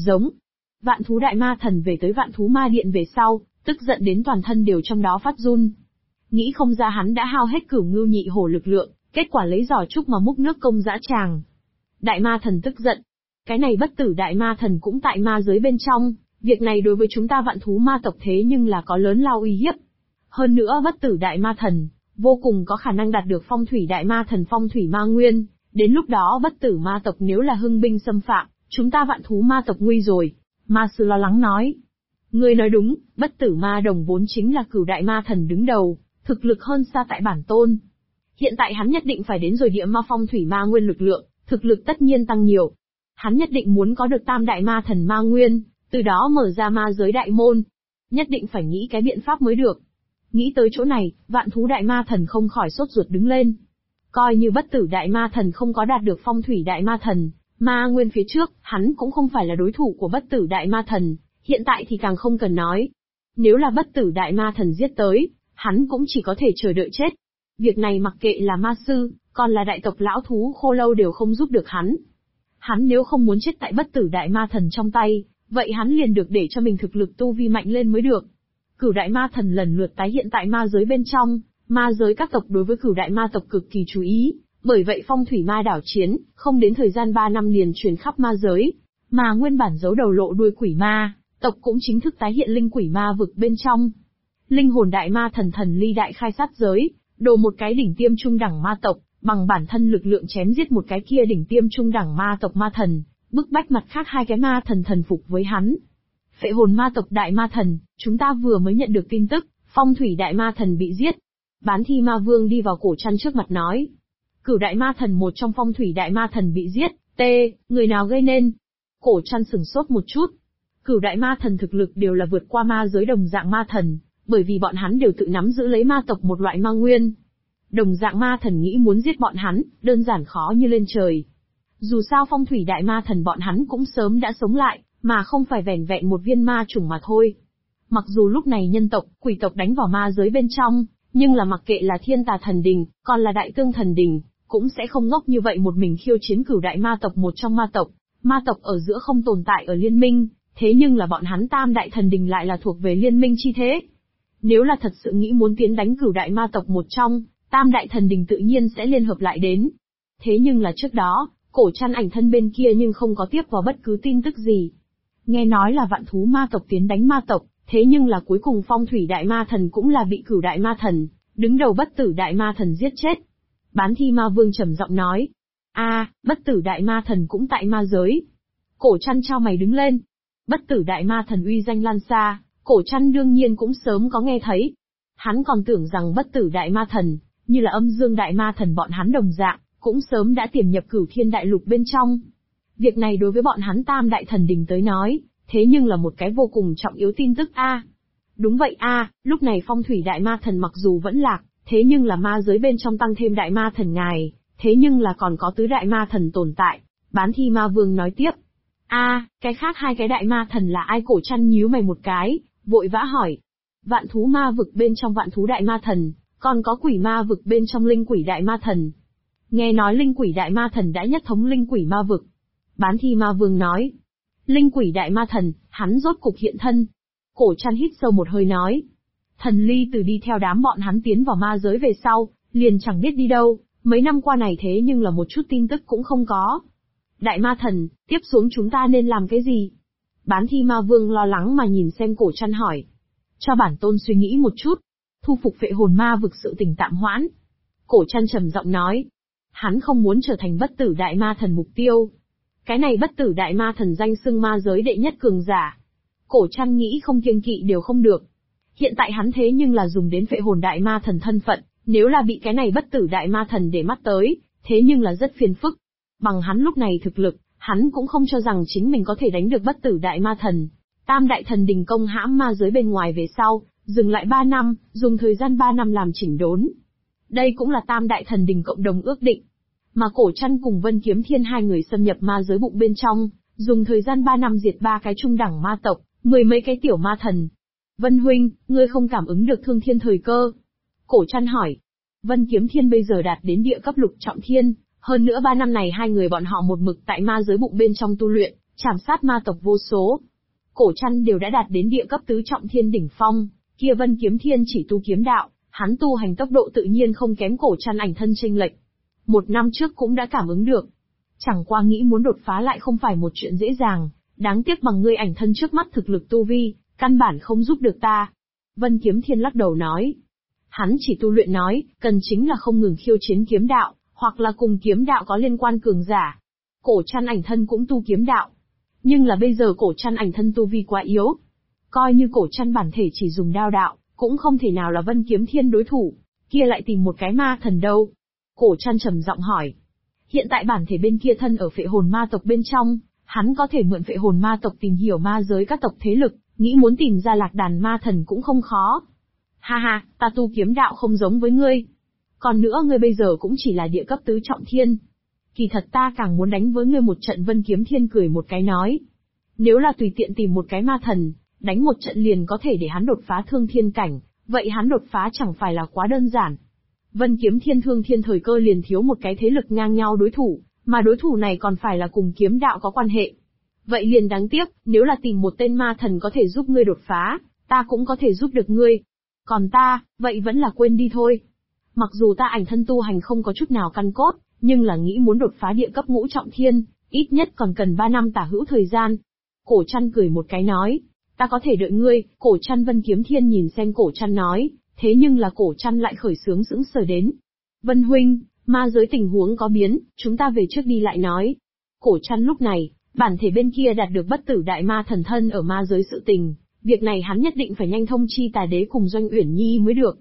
Giống. Vạn thú đại ma thần về tới vạn thú ma điện về sau, tức giận đến toàn thân đều trong đó phát run. Nghĩ không ra hắn đã hao hết Cửu Ngưu Nhị Hổ lực lượng, kết quả lấy giỏ trúc mà múc nước công dã tràng. Đại ma thần tức giận. Cái này bất tử đại ma thần cũng tại ma giới bên trong, việc này đối với chúng ta vạn thú ma tộc thế nhưng là có lớn lao uy hiếp. Hơn nữa bất tử đại ma thần, vô cùng có khả năng đạt được phong thủy đại ma thần phong thủy ma nguyên, đến lúc đó bất tử ma tộc nếu là hưng binh xâm phạm, chúng ta vạn thú ma tộc nguy rồi. Ma sư lo lắng nói. Ngươi nói đúng, bất tử ma đồng vốn chính là Cửu đại ma thần đứng đầu, thực lực hơn xa tại bản tôn. Hiện tại hắn nhất định phải đến rồi địa ma phong thủy ma nguyên lực lượng, thực lực tất nhiên tăng nhiều. Hắn nhất định muốn có được tam đại ma thần ma nguyên, từ đó mở ra ma giới đại môn. Nhất định phải nghĩ cái biện pháp mới được. Nghĩ tới chỗ này, vạn thú đại ma thần không khỏi sốt ruột đứng lên. Coi như bất tử đại ma thần không có đạt được phong thủy đại ma thần, ma nguyên phía trước, hắn cũng không phải là đối thủ của bất tử đại ma thần, hiện tại thì càng không cần nói. Nếu là bất tử đại ma thần giết tới, hắn cũng chỉ có thể chờ đợi chết. Việc này mặc kệ là ma sư, còn là đại tộc lão thú khô lâu đều không giúp được hắn. Hắn nếu không muốn chết tại bất tử đại ma thần trong tay, vậy hắn liền được để cho mình thực lực tu vi mạnh lên mới được. Cửu đại ma thần lần lượt tái hiện tại ma giới bên trong, ma giới các tộc đối với cửu đại ma tộc cực kỳ chú ý, bởi vậy phong thủy ma đảo chiến, không đến thời gian 3 năm liền truyền khắp ma giới, mà nguyên bản giấu đầu lộ đuôi quỷ ma, tộc cũng chính thức tái hiện linh quỷ ma vực bên trong. Linh hồn đại ma thần thần ly đại khai sát giới, đồ một cái đỉnh tiêm trung đẳng ma tộc, bằng bản thân lực lượng chém giết một cái kia đỉnh tiêm trung đẳng ma tộc ma thần, bức bách mặt khác hai cái ma thần thần phục với hắn. Phệ hồn ma tộc đại ma thần, chúng ta vừa mới nhận được tin tức, phong thủy đại ma thần bị giết. Bán thi ma vương đi vào cổ trăn trước mặt nói. Cửu đại ma thần một trong phong thủy đại ma thần bị giết, người nào gây nên? Cổ trăn sửng sốt một chút. Cửu đại ma thần thực lực đều là vượt qua ma giới đồng dạng ma thần, bởi vì bọn hắn đều tự nắm giữ lấy ma tộc một loại ma nguyên. Đồng dạng ma thần nghĩ muốn giết bọn hắn, đơn giản khó như lên trời. Dù sao phong thủy đại ma thần bọn hắn cũng sớm đã sống lại, mà không phải vẻn vẹn một viên ma chủng mà thôi. Mặc dù lúc này nhân tộc, quỷ tộc đánh vào ma giới bên trong, nhưng là mặc kệ là thiên tà thần đình, còn là đại tương thần đình, cũng sẽ không ngốc như vậy một mình khiêu chiến cửu đại ma tộc một trong ma tộc. Ma tộc ở giữa không tồn tại ở liên minh, thế nhưng là bọn hắn tam đại thần đình lại là thuộc về liên minh chi thế. Nếu là thật sự nghĩ muốn tiến đánh cửu đại ma tộc một trong, tam đại thần đình tự nhiên sẽ liên hợp lại đến. Thế nhưng là trước đó, cổ trăn ảnh thân bên kia nhưng không có tiếp vào bất cứ tin tức gì. Nghe nói là vạn thú ma tộc tiến đánh ma tộc, thế nhưng là cuối cùng phong thủy đại ma thần cũng là bị cửu đại ma thần, đứng đầu bất tử đại ma thần giết chết. Bán thi ma vương trầm giọng nói. Bất tử đại ma thần cũng tại ma giới. Cổ trăn trao mày đứng lên. Bất tử đại ma thần uy danh lan xa, cổ trăn đương nhiên cũng sớm có nghe thấy. Hắn còn tưởng rằng bất tử đại ma thần, như là âm dương đại ma thần bọn hắn đồng dạng, cũng sớm đã tiềm nhập cửu thiên đại lục bên trong. Việc này đối với bọn hắn tam đại thần đình tới nói, thế nhưng là một cái vô cùng trọng yếu tin tức Đúng vậy lúc này phong thủy đại ma thần mặc dù vẫn lạc, thế nhưng là ma giới bên trong tăng thêm đại ma thần ngài, thế nhưng là còn có tứ đại ma thần tồn tại. Bán thi ma vương nói tiếp. Cái khác hai cái đại ma thần là ai? Cổ trăn nhíu mày một cái, vội vã hỏi. Vạn thú ma vực bên trong vạn thú đại ma thần, còn có quỷ ma vực bên trong linh quỷ đại ma thần. Nghe nói linh quỷ đại ma thần đã nhất thống linh quỷ ma vực. Bán thi ma vương nói. Linh quỷ đại ma thần, hắn rốt cục hiện thân. Cổ trăn hít sâu một hơi nói. Thần ly từ đi theo đám bọn hắn tiến vào ma giới về sau, liền chẳng biết đi đâu, mấy năm qua này thế nhưng là một chút tin tức cũng không có. Đại ma thần, tiếp xuống chúng ta nên làm cái gì? Bán thi ma vương lo lắng mà nhìn xem cổ trăn hỏi. Cho bản tôn suy nghĩ một chút. Thu phục phệ hồn ma vực sự tình tạm hoãn. Cổ trăn trầm giọng nói. Hắn không muốn trở thành bất tử đại ma thần mục tiêu. Cái này bất tử đại ma thần danh xưng ma giới đệ nhất cường giả. Cổ trăn nghĩ không kiêng kỵ đều không được. Hiện tại hắn thế nhưng là dùng đến phệ hồn đại ma thần thân phận, nếu là bị cái này bất tử đại ma thần để mắt tới, thế nhưng là rất phiền phức. Bằng hắn lúc này thực lực, hắn cũng không cho rằng chính mình có thể đánh được bất tử đại ma thần. Tam đại thần đình công hãm ma giới bên ngoài về sau, dừng lại 3 năm, dùng thời gian 3 năm làm chỉnh đốn. Đây cũng là tam đại thần đình cộng đồng ước định. Mà cổ trăn cùng Vân Kiếm Thiên hai người xâm nhập ma giới bụng bên trong, dùng thời gian 3 năm diệt 3 cái trung đẳng ma tộc, 10 mấy cái tiểu ma thần. Vân huynh, ngươi không cảm ứng được thương thiên thời cơ? Cổ trăn hỏi. Vân Kiếm Thiên bây giờ đạt đến địa cấp lục trọng thiên, hơn nữa 3 năm này hai người bọn họ một mực tại ma giới bụng bên trong tu luyện, Trảm sát ma tộc vô số. Cổ Trăn đều đã đạt đến địa cấp tứ trọng thiên đỉnh phong, kia Vân Kiếm Thiên chỉ tu kiếm đạo, hắn tu hành tốc độ tự nhiên không kém Cổ Trăn ảnh thân chênh lệch. 1 năm trước cũng đã cảm ứng được. Chẳng qua nghĩ muốn đột phá lại không phải một chuyện dễ dàng, đáng tiếc bằng ngươi ảnh thân trước mắt thực lực tu vi, căn bản không giúp được ta. Vân Kiếm Thiên lắc đầu nói. Hắn chỉ tu luyện nói, cần chính là không ngừng khiêu chiến kiếm đạo, hoặc là cùng kiếm đạo có liên quan cường giả. Cổ Trăn ảnh thân cũng tu kiếm đạo. Nhưng là bây giờ Cổ Trăn ảnh thân tu vi quá yếu. Coi như Cổ Trăn bản thể chỉ dùng đao đạo, cũng không thể nào là Vân Kiếm Thiên đối thủ, kia lại tìm một cái ma thần đâu. Cổ Trăn trầm giọng hỏi. Hiện tại bản thể bên kia thân ở phệ hồn ma tộc bên trong, hắn có thể mượn phệ hồn ma tộc tìm hiểu ma giới các tộc thế lực, nghĩ muốn tìm ra lạc đàn ma thần cũng không khó. Ha ha, ta tu kiếm đạo không giống với ngươi. Còn nữa ngươi bây giờ cũng chỉ là địa cấp tứ trọng thiên. Kỳ thật ta càng muốn đánh với ngươi một trận. Vân Kiếm Thiên cười một cái nói. Nếu là tùy tiện tìm một cái ma thần, đánh một trận liền có thể để hắn đột phá thương thiên cảnh, vậy hắn đột phá chẳng phải là quá đơn giản. Vân Kiếm Thiên thương thiên thời cơ liền thiếu một cái thế lực ngang nhau đối thủ, mà đối thủ này còn phải là cùng kiếm đạo có quan hệ. Vậy liền đáng tiếc, nếu là tìm một tên ma thần có thể giúp ngươi đột phá, ta cũng có thể giúp được ngươi. Còn ta, vậy vẫn là quên đi thôi. Mặc dù ta ảnh thân tu hành không có chút nào căn cốt, nhưng là nghĩ muốn đột phá địa cấp ngũ trọng thiên, ít nhất còn cần 3 năm tả hữu thời gian. Cổ Trăn cười một cái nói, ta có thể đợi ngươi. Cổ Trăn Vân Kiếm Thiên nhìn xem Cổ Trăn nói, thế nhưng là Cổ Trăn lại khởi sướng sững sờ đến. Vân huynh, ma giới tình huống có biến, chúng ta về trước đi lại nói. Cổ Trăn lúc này, bản thể bên kia đạt được bất tử đại ma thần thân ở ma giới sự tình, việc này hắn nhất định phải nhanh thông chi Tà Đế cùng Doanh Uyển Nhi mới được.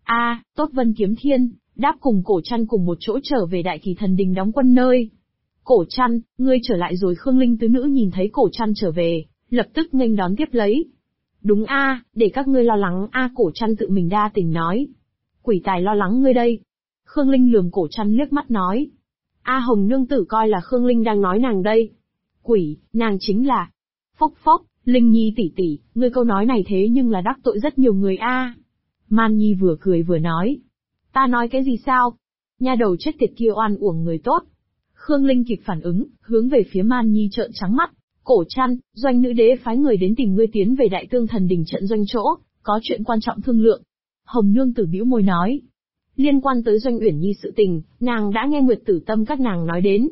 Tốt. Vân Kiếm Thiên đáp cùng Cổ Trăn cùng một chỗ trở về Đại Kỳ Thần Đình đóng quân nơi. Cổ Trăn, ngươi trở lại rồi. Khương Linh tứ nữ nhìn thấy Cổ Trăn trở về, lập tức nghênh đón tiếp lấy. Đúng để các ngươi lo lắng. Cổ Trăn tự mình đa tình nói. Quỷ tài lo lắng ngươi đây. Khương Linh lườm Cổ Trăn liếc mắt nói. Hồng nương tử coi là Khương Linh đang nói nàng đây. Quỷ, nàng chính là. Phốc phốc, Linh Nhi tỷ tỷ, ngươi câu nói này thế nhưng là đắc tội rất nhiều người Man Nhi vừa cười vừa nói. Ta nói cái gì sao? Nha đầu chết tiệt kia oan uổng người tốt. Khương Linh kịp phản ứng, hướng về phía Man Nhi trợn trắng mắt. Cổ Trăn, Doanh nữ đế phái người đến tìm ngươi tiến về Đại Tương Thần Đình trận doanh chỗ, có chuyện quan trọng thương lượng. Hồng nương tử bĩu môi nói. Liên quan tới Doanh Uyển Nhi sự tình, nàng đã nghe Nguyệt Tử Tâm các nàng nói đến.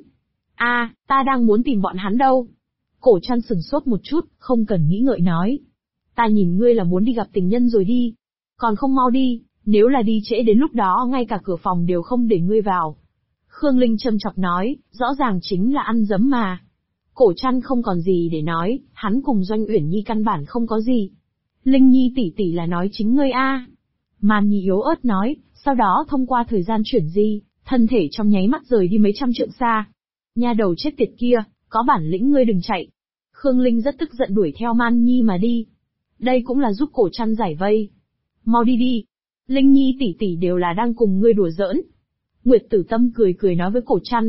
Ta đang muốn tìm bọn hắn đâu. Cổ Trăn sừng sốt một chút, không cần nghĩ ngợi nói. Ta nhìn ngươi là muốn đi gặp tình nhân rồi đi. Còn không mau đi, nếu là đi trễ đến lúc đó ngay cả cửa phòng đều không để ngươi vào. Khương Linh châm chọc nói, rõ ràng chính là ăn dấm mà. Cổ Trăn không còn gì để nói, hắn cùng Doanh Uyển Nhi căn bản không có gì. Linh Nhi tỷ tỷ là nói chính ngươi Man Nhi yếu ớt nói, sau đó thông qua thời gian chuyển di, thân thể trong nháy mắt rời đi mấy trăm trượng xa. Nha đầu chết tiệt kia, có bản lĩnh ngươi đừng chạy. Khương Linh rất tức giận đuổi theo Man Nhi mà đi. Đây cũng là giúp Cổ Trăn giải vây. Mau đi đi. Linh Nhi tỷ tỷ đều là đang cùng ngươi đùa giỡn. Nguyệt Tử Tâm cười cười nói với Cổ Trăn.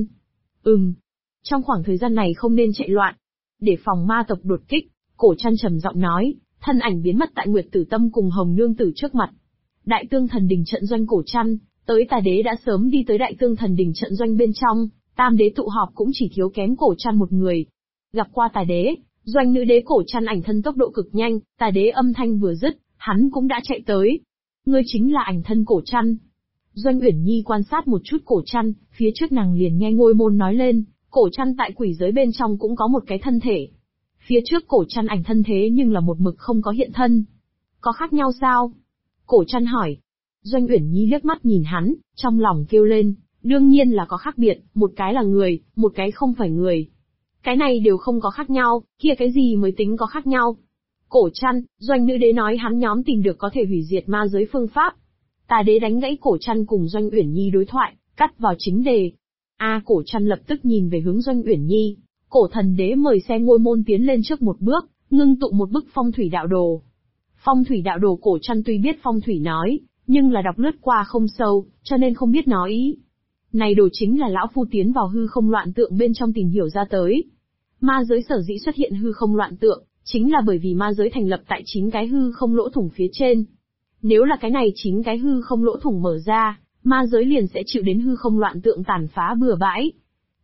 Trong khoảng thời gian này không nên chạy loạn. Để phòng ma tộc đột kích, Cổ Trăn trầm giọng nói, thân ảnh biến mất tại Nguyệt Tử Tâm cùng Hồng Nương Tử trước mặt. Đại Tương Thần Đình trận doanh. Cổ Trăn, tới Tà Đế đã sớm đi tới Đại Tương Thần Đình trận doanh bên trong, Tam Đế tụ họp cũng chỉ thiếu kém Cổ Trăn một người. Gặp qua Tà Đế, Doanh nữ đế. Cổ Trăn ảnh thân tốc độ cực nhanh, Tà Đế âm thanh vừa dứt, hắn cũng đã chạy tới. Ngươi chính là ảnh thân Cổ Trăn. Doanh Uyển Nhi quan sát một chút Cổ Trăn, phía trước nàng liền nghe Ngôi Môn nói lên, Cổ Trăn tại quỷ giới bên trong cũng có một cái thân thể. Phía trước Cổ Trăn ảnh thân thế nhưng là một mực không có hiện thân. Có khác nhau sao? Cổ Trăn hỏi. Doanh Uyển Nhi liếc mắt nhìn hắn, trong lòng kêu lên, đương nhiên là có khác biệt, một cái là người, một cái không phải người. Cái này đều không có khác nhau, kia cái gì mới tính có khác nhau? Cổ Trăn, Doanh nữ đế nói hắn nhóm tìm được có thể hủy diệt ma giới phương pháp. Tà Đế đánh gãy Cổ Trăn cùng Doanh Uyển Nhi đối thoại, cắt vào chính đề. Cổ Trăn lập tức nhìn về hướng Doanh Uyển Nhi. Cổ Thần Đế mời xem Ngôi Môn tiến lên trước một bước, ngưng tụ một bức phong thủy đạo đồ. Phong thủy đạo đồ. Cổ Trăn tuy biết phong thủy nói, nhưng là đọc lướt qua không sâu, cho nên không biết nói ý. Này đồ chính là lão phu tiến vào hư không loạn tượng bên trong tìm hiểu ra tới. Ma giới sở dĩ xuất hiện hư không loạn tượng, chính là bởi vì ma giới thành lập tại 9 cái hư không lỗ thủng phía trên. Nếu là cái này 9 cái hư không lỗ thủng mở ra, ma giới liền sẽ chịu đến hư không loạn tượng tàn phá bừa bãi.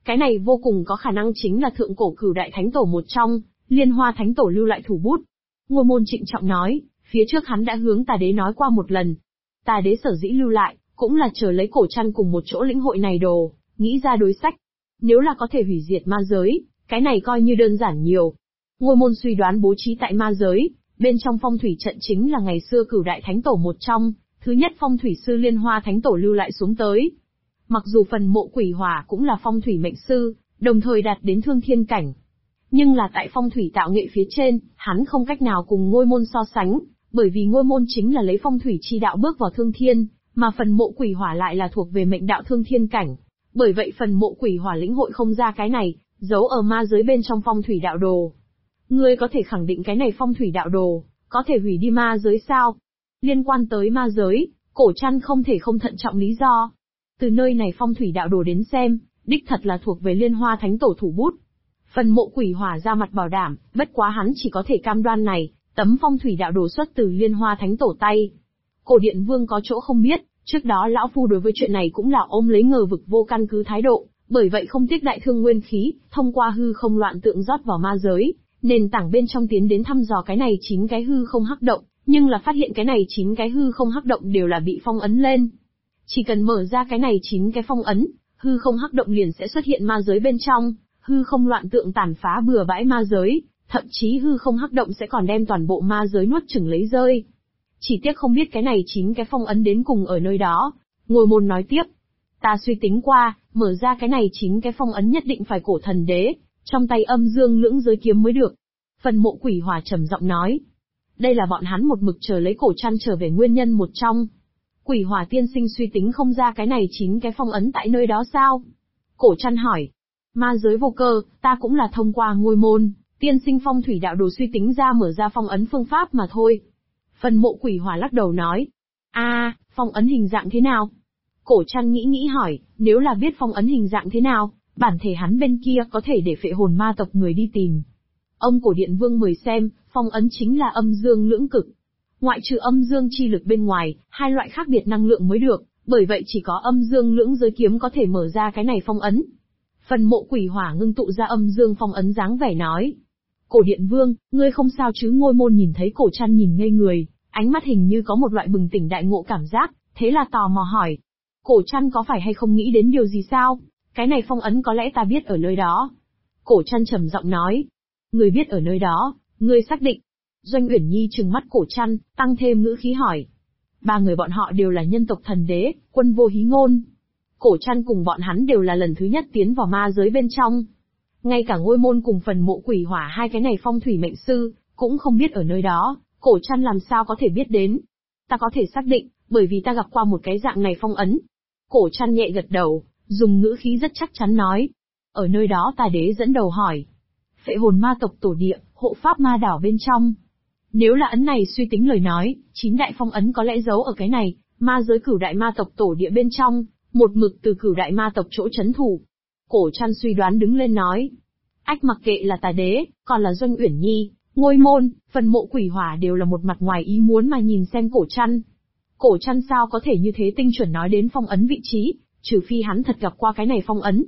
Cái này vô cùng có khả năng chính là thượng cổ Cửu Đại Thánh Tổ một trong, Liên Hoa Thánh Tổ lưu lại thủ bút. Ngôi Môn trịnh trọng nói, phía trước hắn đã hướng Tà Đế nói qua một lần. Tà Đế sở dĩ lưu lại, cũng là chờ lấy Cổ Trăn cùng một chỗ lĩnh hội này đồ, nghĩ ra đối sách. Nếu là có thể hủy diệt ma giới, cái này coi như đơn giản nhiều. Ngôi Môn suy đoán bố trí tại ma giới, bên trong phong thủy trận chính là ngày xưa Cửu Đại Thánh Tổ một trong, thứ nhất phong thủy sư Liên Hoa Thánh Tổ lưu lại xuống tới. Mặc dù phần mộ quỷ hỏa cũng là phong thủy mệnh sư, đồng thời đạt đến thương thiên cảnh. Nhưng là tại phong thủy tạo nghệ phía trên, hắn không cách nào cùng Ngôi Môn so sánh, bởi vì Ngôi Môn chính là lấy phong thủy chi đạo bước vào thương thiên, mà phần mộ quỷ hỏa lại là thuộc về mệnh đạo thương thiên cảnh. Bởi vậy phần mộ quỷ hỏa lĩnh hội không ra cái này, giấu ở ma giới bên trong phong thủy đạo đồ. Ngươi có thể khẳng định cái này phong thủy đạo đồ, có thể hủy đi ma giới sao? Liên quan tới ma giới, Cổ Trăn không thể không thận trọng lý do. Từ nơi này phong thủy đạo đồ đến xem, đích thật là thuộc về Liên Hoa Thánh Tổ thủ bút. Phần mộ quỷ hỏa ra mặt bảo đảm, bất quá hắn chỉ có thể cam đoan này, tấm phong thủy đạo đồ xuất từ Liên Hoa Thánh Tổ tay. Cổ Điện Vương có chỗ không biết, trước đó lão phu đối với chuyện này cũng là ôm lấy ngờ vực vô căn cứ thái độ, bởi vậy không tiếc đại thương nguyên khí, thông qua hư không loạn tượng rót vào ma giới, nền tảng bên trong tiến đến thăm dò cái này 9 cái hư không hắc động, nhưng là phát hiện cái này 9 cái hư không hắc động đều là bị phong ấn lên. Chỉ cần mở ra cái này 9 cái phong ấn, hư không hắc động liền sẽ xuất hiện ma giới bên trong, hư không loạn tượng tàn phá bừa bãi ma giới, thậm chí hư không hắc động sẽ còn đem toàn bộ ma giới nuốt chửng lấy rơi. Chỉ tiếc không biết cái này 9 cái phong ấn đến cùng ở nơi đó. Ngôi Môn nói tiếp, ta suy tính qua, mở ra cái này 9 cái phong ấn nhất định phải Cổ Thần Đế, trong tay âm dương lưỡng giới kiếm mới được. Phần mộ quỷ hỏa trầm giọng nói, đây là bọn hắn một mực chờ lấy Cổ Trăn trở về nguyên nhân một trong. Quỷ hỏa tiên sinh suy tính không ra cái này 9 cái phong ấn tại nơi đó sao? Cổ Trăn hỏi, ma giới vô cơ, ta cũng là thông qua Ngôi Môn, tiên sinh phong thủy đạo đồ suy tính ra mở ra phong ấn phương pháp mà thôi. Phần mộ quỷ hỏa lắc đầu nói, phong ấn hình dạng thế nào? Cổ Trăn nghĩ hỏi, nếu là biết phong ấn hình dạng thế nào, bản thể hắn bên kia có thể để phệ hồn ma tộc người đi tìm. Ông Cổ Điện Vương mời xem, phong ấn chính là âm dương lưỡng cực. Ngoại trừ âm dương chi lực bên ngoài, hai loại khác biệt năng lượng mới được, bởi vậy chỉ có âm dương lưỡng giới kiếm có thể mở ra cái này phong ấn. Phần mộ quỷ hỏa ngưng tụ ra âm dương phong ấn dáng vẻ nói. Cổ Điện Vương, ngươi không sao chứ? Ngôi Môn nhìn thấy Cổ Trăn nhìn ngây người, ánh mắt hình như có một loại bừng tỉnh đại ngộ cảm giác, thế là tò mò hỏi. Cổ Trăn có phải hay không nghĩ đến điều gì sao? Cái này phong ấn có lẽ ta biết ở nơi đó. Cổ Trăn trầm giọng nói. Ngươi biết ở nơi đó, ngươi xác định. Doanh Uyển Nhi trừng mắt Cổ Trăn, tăng thêm ngữ khí hỏi. Ba người bọn họ đều là nhân tộc thần đế, Quân Vô Hí Ngôn. Cổ Trăn cùng bọn hắn đều là lần thứ nhất tiến vào ma giới bên trong. Ngay cả Ngôi Môn cùng phần mộ quỷ hỏa hai cái này phong thủy mệnh sư, cũng không biết ở nơi đó, Cổ Trăn làm sao có thể biết đến. Ta có thể xác định, bởi vì ta gặp qua một cái dạng này phong ấn. Cổ Trăn nhẹ gật đầu, dùng ngữ khí rất chắc chắn nói. Ở nơi đó Tà Đế dẫn đầu hỏi. Phệ hồn ma tộc tổ địa, hộ pháp ma đảo bên trong. Nếu là ấn này suy tính lời nói, 9 đại phong ấn có lẽ giấu ở cái này, ma giới Cửu Đại ma tộc tổ địa bên trong, một mực từ Cửu Đại ma tộc chỗ trấn thủ. Cổ Trăn suy đoán đứng lên nói. Ách, mặc kệ là Tà Đế, còn là Doanh Uyển Nhi, Ngôi Môn, phần mộ quỷ hỏa đều là một mặt ngoài ý muốn mà nhìn xem Cổ Trăn. Cổ Trăn sao có thể như thế tinh chuẩn nói đến phong ấn vị trí, trừ phi hắn thật gặp qua cái này phong ấn.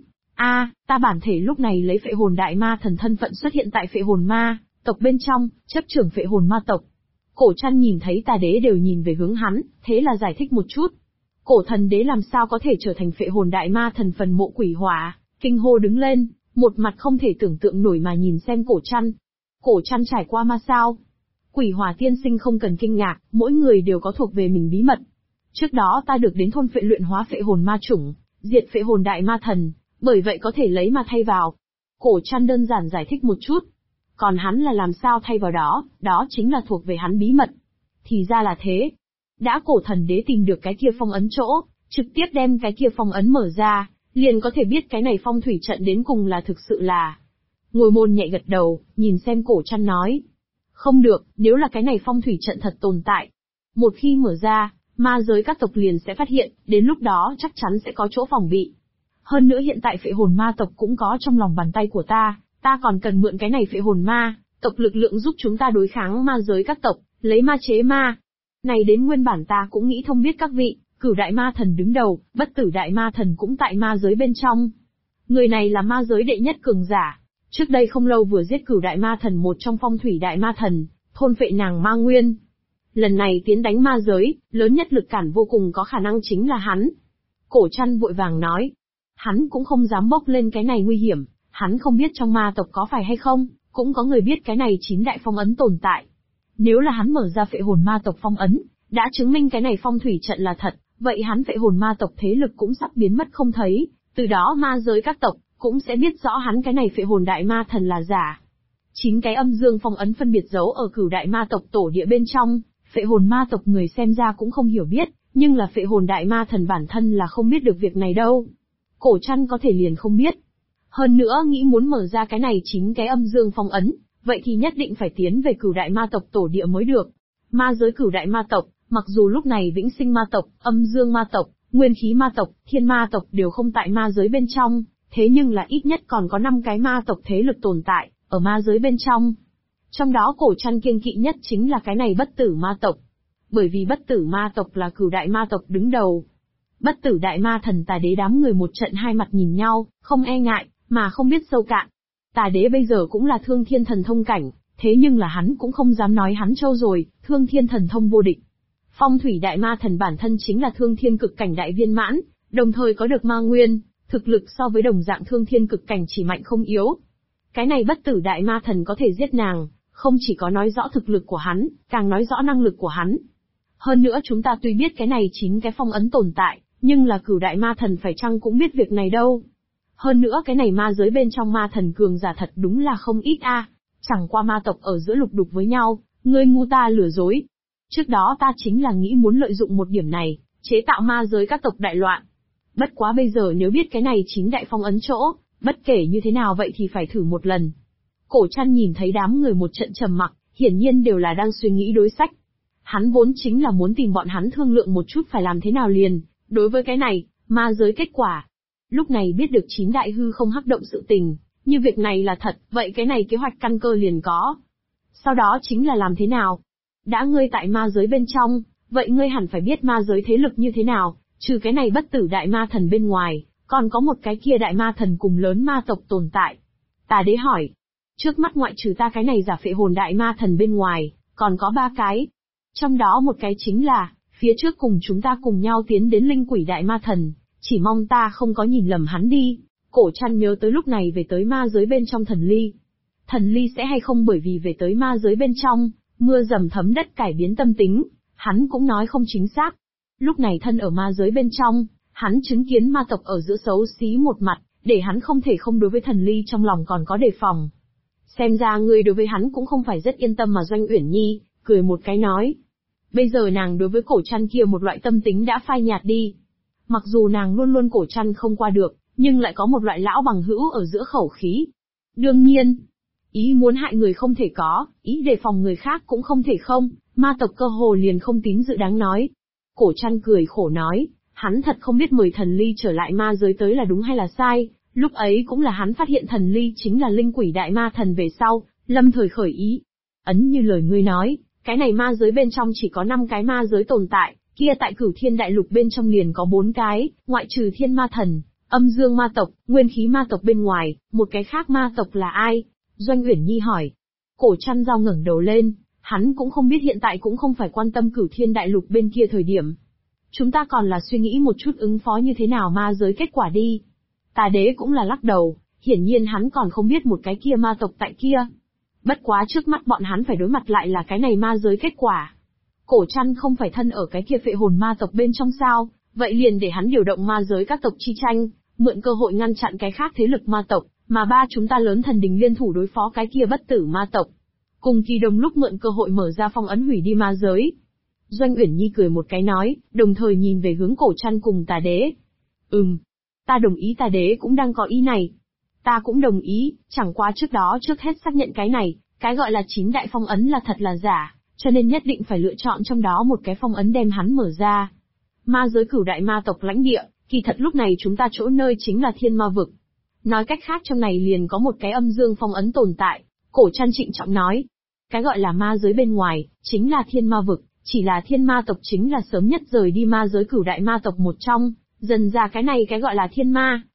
Ta bản thể lúc này lấy phệ hồn đại ma thần thân phận xuất hiện tại phệ hồn ma tộc bên trong, chấp trưởng phệ hồn ma tộc. Cổ Trăn nhìn thấy Tà Đế đều nhìn về hướng hắn, thế là giải thích một chút. Cổ Thần Đế làm sao có thể trở thành phệ hồn đại ma thần? Phần mộ quỷ hỏa kinh hô đứng lên, một mặt không thể tưởng tượng nổi mà nhìn xem Cổ Trăn. Cổ Trăn trải qua ma sao? Quỷ hỏa tiên sinh không cần kinh ngạc, mỗi người đều có thuộc về mình bí mật. Trước đó ta được đến thôn phệ luyện hóa phệ hồn ma chủng, diệt phệ hồn đại ma thần, bởi vậy có thể lấy ma thay vào. Cổ Trăn đơn giản giải thích một chút. Còn hắn là làm sao thay vào đó chính là thuộc về hắn bí mật. Thì ra là thế. Đã Cổ Thần Đế tìm được cái kia phong ấn chỗ, trực tiếp đem cái kia phong ấn mở ra, liền có thể biết cái này phong thủy trận đến cùng là thực sự là. Ngôi Môn nhẹ gật đầu, nhìn xem Cổ Trăn nói. Không được, nếu là cái này phong thủy trận thật tồn tại. Một khi mở ra, ma giới các tộc liền sẽ phát hiện, đến lúc đó chắc chắn sẽ có chỗ phòng bị. Hơn nữa hiện tại phệ hồn ma tộc cũng có trong lòng bàn tay của ta còn cần mượn cái này phệ hồn ma tộc lực lượng giúp chúng ta đối kháng ma giới các tộc, lấy ma chế ma. Này đến nguyên bản ta cũng nghĩ thông biết các vị, Cửu Đại ma thần đứng đầu, Bất Tử Đại ma thần cũng tại ma giới bên trong. Người này là ma giới đệ nhất cường giả. Trước đây không lâu vừa giết Cửu Đại Ma Thần, một trong Phong Thủy Đại Ma Thần, thôn phệ nàng Ma Nguyên. Lần này tiến đánh ma giới, lớn nhất lực cản vô cùng có khả năng chính là hắn. Cổ Trăn vội vàng nói. Hắn cũng không dám bốc lên cái này nguy hiểm, hắn không biết trong ma tộc có phải hay không, cũng có người biết cái này 9 đại phong ấn tồn tại. Nếu là hắn mở ra phệ hồn ma tộc phong ấn, đã chứng minh cái này phong thủy trận là thật, vậy hắn phệ hồn ma tộc thế lực cũng sắp biến mất không thấy, từ đó ma giới các tộc cũng sẽ biết rõ hắn cái này phệ hồn đại ma thần là giả. 9 cái âm dương phong ấn phân biệt giấu ở Cửu Đại Ma tộc tổ địa bên trong, phệ hồn ma tộc người xem ra cũng không hiểu biết, nhưng là phệ hồn đại ma thần bản thân là không biết được việc này đâu. Cổ Trăn có thể liền không biết. Hơn nữa nghĩ muốn mở ra cái này 9 cái âm dương phong ấn, vậy thì nhất định phải tiến về Cửu Đại Ma tộc tổ địa mới được. Ma giới Cửu Đại Ma tộc, mặc dù lúc này Vĩnh Sinh Ma tộc, Âm Dương Ma tộc, Nguyên Khí Ma tộc, Thiên Ma tộc đều không tại ma giới bên trong, thế nhưng là ít nhất còn có 5 cái ma tộc thế lực tồn tại ở ma giới bên trong. Trong đó Cổ Trăn kiêng kỵ nhất chính là cái này Bất Tử Ma tộc. Bởi vì Bất Tử Ma tộc là Cửu Đại Ma tộc đứng đầu. Bất Tử Đại Ma Thần Tà Đế đám người một trận hai mặt nhìn nhau, không e ngại, mà không biết sâu cạn. Tà Đế bây giờ cũng là Thương Thiên Thần Thông cảnh, thế nhưng là hắn cũng không dám nói hắn trâu rồi, Thương Thiên Thần Thông vô địch. Phong Thủy Đại Ma Thần bản thân chính là Thương Thiên cực cảnh đại viên mãn, đồng thời có được ma nguyên, thực lực so với đồng dạng Thương Thiên cực cảnh chỉ mạnh không yếu. Cái này Bất Tử Đại Ma Thần có thể giết nàng, không chỉ có nói rõ thực lực của hắn, càng nói rõ năng lực của hắn. Hơn nữa chúng ta tuy biết cái này 9 cái phong ấn tồn tại, nhưng là Cửu Đại Ma Thần phải chăng cũng biết việc này đâu. Hơn nữa cái này ma giới bên trong ma thần cường giả thật đúng là không ít a. Chẳng qua ma tộc ở giữa lục đục với nhau, ngươi ngu ta lừa dối. Trước đó ta chính là nghĩ muốn lợi dụng một điểm này, chế tạo ma giới các tộc đại loạn. Bất quá bây giờ nếu biết cái này 9 đại phong ấn chỗ, bất kể như thế nào vậy thì phải thử một lần. Cổ Trăn nhìn thấy đám người một trận trầm mặc, hiển nhiên đều là đang suy nghĩ đối sách. Hắn vốn chính là muốn tìm bọn hắn thương lượng một chút phải làm thế nào liền, đối với cái này, ma giới kết quả. Lúc này biết được 9 đại hư không hắc động sự tình, như việc này là thật, vậy cái này kế hoạch căn cơ liền có. Sau đó chính là làm thế nào? Đã ngươi tại ma giới bên trong, vậy ngươi hẳn phải biết ma giới thế lực như thế nào, trừ cái này Bất Tử Đại Ma Thần bên ngoài, còn có một cái kia đại ma thần cùng lớn ma tộc tồn tại. Tà Đế hỏi, trước mắt ngoại trừ ta cái này giả phệ hồn đại ma thần bên ngoài, còn có 3 cái. Trong đó một cái chính là, phía trước cùng chúng ta cùng nhau tiến đến Linh Quỷ Đại Ma Thần, chỉ mong ta không có nhìn lầm hắn đi. Cổ Trăn nhớ tới lúc này về tới ma giới bên trong thần ly. Thần ly sẽ hay không bởi vì về tới ma giới bên trong, mưa dầm thấm đất cải biến tâm tính, hắn cũng nói không chính xác. Lúc này thân ở ma giới bên trong, hắn chứng kiến ma tộc ở giữa xấu xí một mặt, để hắn không thể không đối với thần ly trong lòng còn có đề phòng. Xem ra ngươi đối với hắn cũng không phải rất yên tâm mà Doanh Uyển Nhi, cười một cái nói. Bây giờ nàng đối với Cổ Trăn kia một loại tâm tính đã phai nhạt đi. Mặc dù nàng luôn luôn Cổ Trăn không qua được, nhưng lại có một loại lão bằng hữu ở giữa khẩu khí. Đương nhiên, ý muốn hại người không thể có, ý đề phòng người khác cũng không thể không, ma tộc cơ hồ liền không tín dự đáng nói. Cổ Trăn cười khổ nói, hắn thật không biết mời thần ly trở lại ma giới tới là đúng hay là sai, lúc ấy cũng là hắn phát hiện thần ly chính là Linh Quỷ Đại Ma Thần về sau, lâm thời khởi ý. Ấn như lời ngươi nói, cái này ma giới bên trong chỉ có 5 cái ma giới tồn tại, kia tại Cửu Thiên Đại Lục bên trong liền có 4 cái, ngoại trừ Thiên Ma Thần, Âm Dương Ma tộc, Nguyên Khí Ma tộc bên ngoài, một cái khác ma tộc là ai? Doanh Uyển Nhi hỏi. Cổ Trăn Giao ngẩng đầu lên, hắn cũng không biết hiện tại cũng không phải quan tâm Cửu Thiên Đại Lục bên kia thời điểm. Chúng ta còn là suy nghĩ một chút ứng phó như thế nào ma giới kết quả đi. Tà Đế cũng là lắc đầu, hiển nhiên hắn còn không biết một cái kia ma tộc tại kia. Bất quá trước mắt bọn hắn phải đối mặt lại là cái này ma giới kết quả. Cổ Trăn không phải thân ở cái kia phệ hồn ma tộc bên trong sao, vậy liền để hắn điều động ma giới các tộc chi tranh, mượn cơ hội ngăn chặn cái khác thế lực ma tộc, mà ba chúng ta lớn thần đình liên thủ đối phó cái kia Bất Tử ma tộc. Cùng kỳ đồng lúc mượn cơ hội mở ra phong ấn hủy đi ma giới. Doanh Uyển Nhi cười một cái nói, đồng thời nhìn về hướng Cổ Trăn cùng Tà Đế. Ta đồng ý. Tà Đế cũng đang có ý này. Ta cũng đồng ý, chẳng qua trước đó trước hết xác nhận cái này, cái gọi là 9 đại phong ấn là thật là giả, cho nên nhất định phải lựa chọn trong đó một cái phong ấn đem hắn mở ra. Ma giới Cửu Đại Ma tộc lãnh địa, kỳ thật lúc này chúng ta chỗ nơi chính là Thiên Ma vực. Nói cách khác trong này liền có một cái âm dương phong ấn tồn tại, Cổ Trăn trịnh trọng nói. Cái gọi là ma giới bên ngoài, chính là Thiên Ma vực, chỉ là Thiên Ma tộc chính là sớm nhất rời đi ma giới Cửu Đại Ma tộc một trong, dần ra cái này cái gọi là Thiên Ma,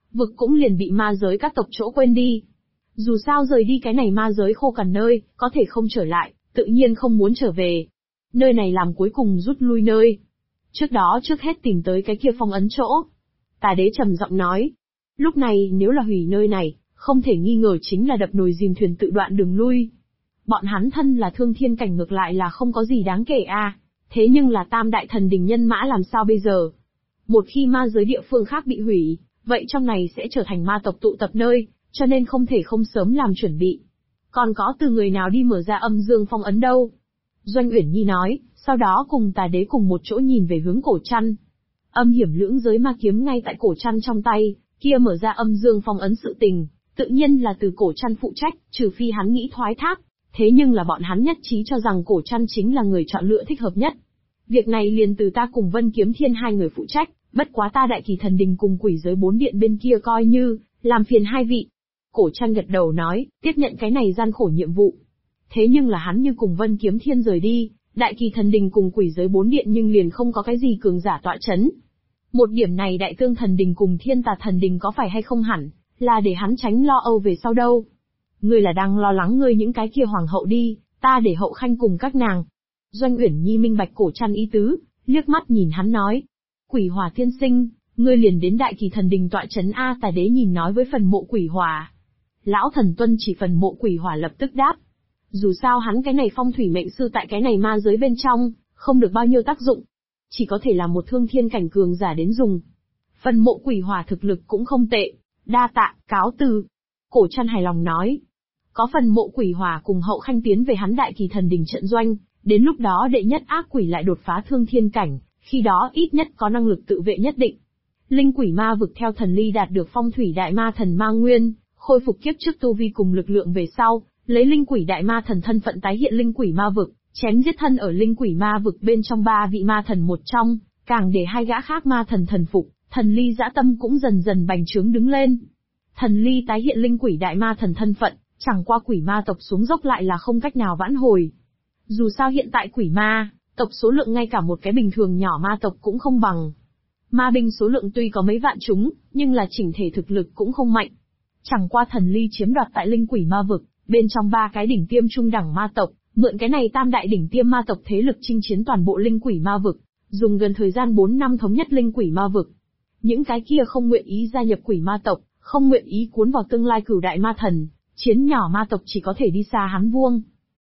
vực cũng liền bị ma giới các tộc chỗ quên đi. Dù sao rời đi cái này ma giới khô cằn nơi, có thể không trở lại, tự nhiên không muốn trở về. Nơi này làm cuối cùng rút lui nơi. Trước đó trước hết tìm tới cái kia phong ấn chỗ. Tà đế trầm giọng nói. Lúc này nếu là hủy nơi này, không thể nghi ngờ chính là đập nồi dìm thuyền tự đoạn đường lui. Bọn hắn thân là thương thiên cảnh ngược lại là không có gì đáng kể a. Thế nhưng là tam đại thần đình nhân mã làm sao bây giờ? Một khi ma giới địa phương khác bị hủy, vậy trong này sẽ trở thành ma tộc tụ tập nơi, cho nên không thể không sớm làm chuẩn bị. Còn có từ người nào đi mở ra âm dương phong ấn đâu? Doanh Uyển Nhi nói, sau đó cùng tà đế cùng một chỗ nhìn về hướng cổ trăn. Âm hiểm lưỡng giới ma kiếm ngay tại cổ trăn trong tay, kia mở ra âm dương phong ấn sự tình, tự nhiên là từ cổ trăn phụ trách, trừ phi hắn nghĩ thoái thác. Thế nhưng là bọn hắn nhất trí cho rằng cổ trăn chính là người chọn lựa thích hợp nhất. Việc này liền từ ta cùng Vân Kiếm Thiên hai người phụ trách, bất quá ta Đại Kỳ Thần Đình cùng Quỷ Giới 4 điện bên kia coi như làm phiền hai vị. Cổ trăn gật đầu nói, tiếp nhận cái này gian khổ nhiệm vụ. Thế nhưng là hắn như cùng Vân Kiếm Thiên rời đi, Đại Kỳ Thần Đình cùng Quỷ Giới 4 điện nhưng liền không có cái gì cường giả tọa chấn. Một điểm này Đại Tương Thần Đình cùng Thiên Tà Thần Đình có phải hay không hẳn, là để hắn tránh lo âu về sau đâu. Ngươi là đang lo lắng ngươi những cái kia hoàng hậu đi, ta để hậu khanh cùng các nàng. Doanh Uyển Nhi minh bạch cổ trăn ý tứ, liếc mắt nhìn hắn nói. Quỷ Hỏa tiên sinh, ngươi liền đến Đại Kỳ Thần Đình tọa chấn a. Tà đế nhìn nói với phần mộ Quỷ Hỏa. Lão thần tuân chỉ phần mộ Quỷ Hỏa lập tức đáp. Dù sao hắn cái này phong thủy mệnh sư tại cái này ma giới bên trong, không được bao nhiêu tác dụng. Chỉ có thể là một thương thiên cảnh cường giả đến dùng. Phần mộ Quỷ Hỏa thực lực cũng không tệ. Đa tạ, cáo từ. Cổ trăn hài lòng nói. Có phần mộ Quỷ Hỏa cùng hậu khanh tiến về hắn Đại Kỳ Thần Đình trận doanh, đến lúc đó đệ nhất ác quỷ lại đột phá thương thiên cảnh, khi đó ít nhất có năng lực tự vệ nhất định. Linh quỷ ma vực theo thần ly đạt được phong thủy đại ma thần ma nguyên, khôi phục kiếp trước tu vi cùng lực lượng về sau, lấy linh quỷ đại ma thần thân phận tái hiện linh quỷ ma vực, chém giết thân ở linh quỷ ma vực bên trong 3 vị ma thần một trong, càng để 2 gã khác ma thần thần phục, thần ly dã tâm cũng dần dần bành trướng đứng lên. Thần ly tái hiện linh quỷ đại ma thần thân phận, chẳng qua quỷ ma tộc xuống dốc lại là không cách nào vãn hồi. Dù sao hiện tại quỷ ma tộc số lượng ngay cả một cái bình thường nhỏ ma tộc cũng không bằng. Ma binh số lượng tuy có mấy vạn chúng, nhưng là chỉnh thể thực lực cũng không mạnh. Chẳng qua thần ly chiếm đoạt tại linh quỷ ma vực, bên trong 3 cái đỉnh tiêm trung đẳng ma tộc, mượn cái này tam đại đỉnh tiêm ma tộc thế lực chinh chiến toàn bộ linh quỷ ma vực, dùng gần thời gian 4 năm thống nhất linh quỷ ma vực. Những cái kia không nguyện ý gia nhập quỷ ma tộc, không nguyện ý cuốn vào tương lai cửu đại ma thần, chiến nhỏ ma tộc chỉ có thể đi xa hắn vuông.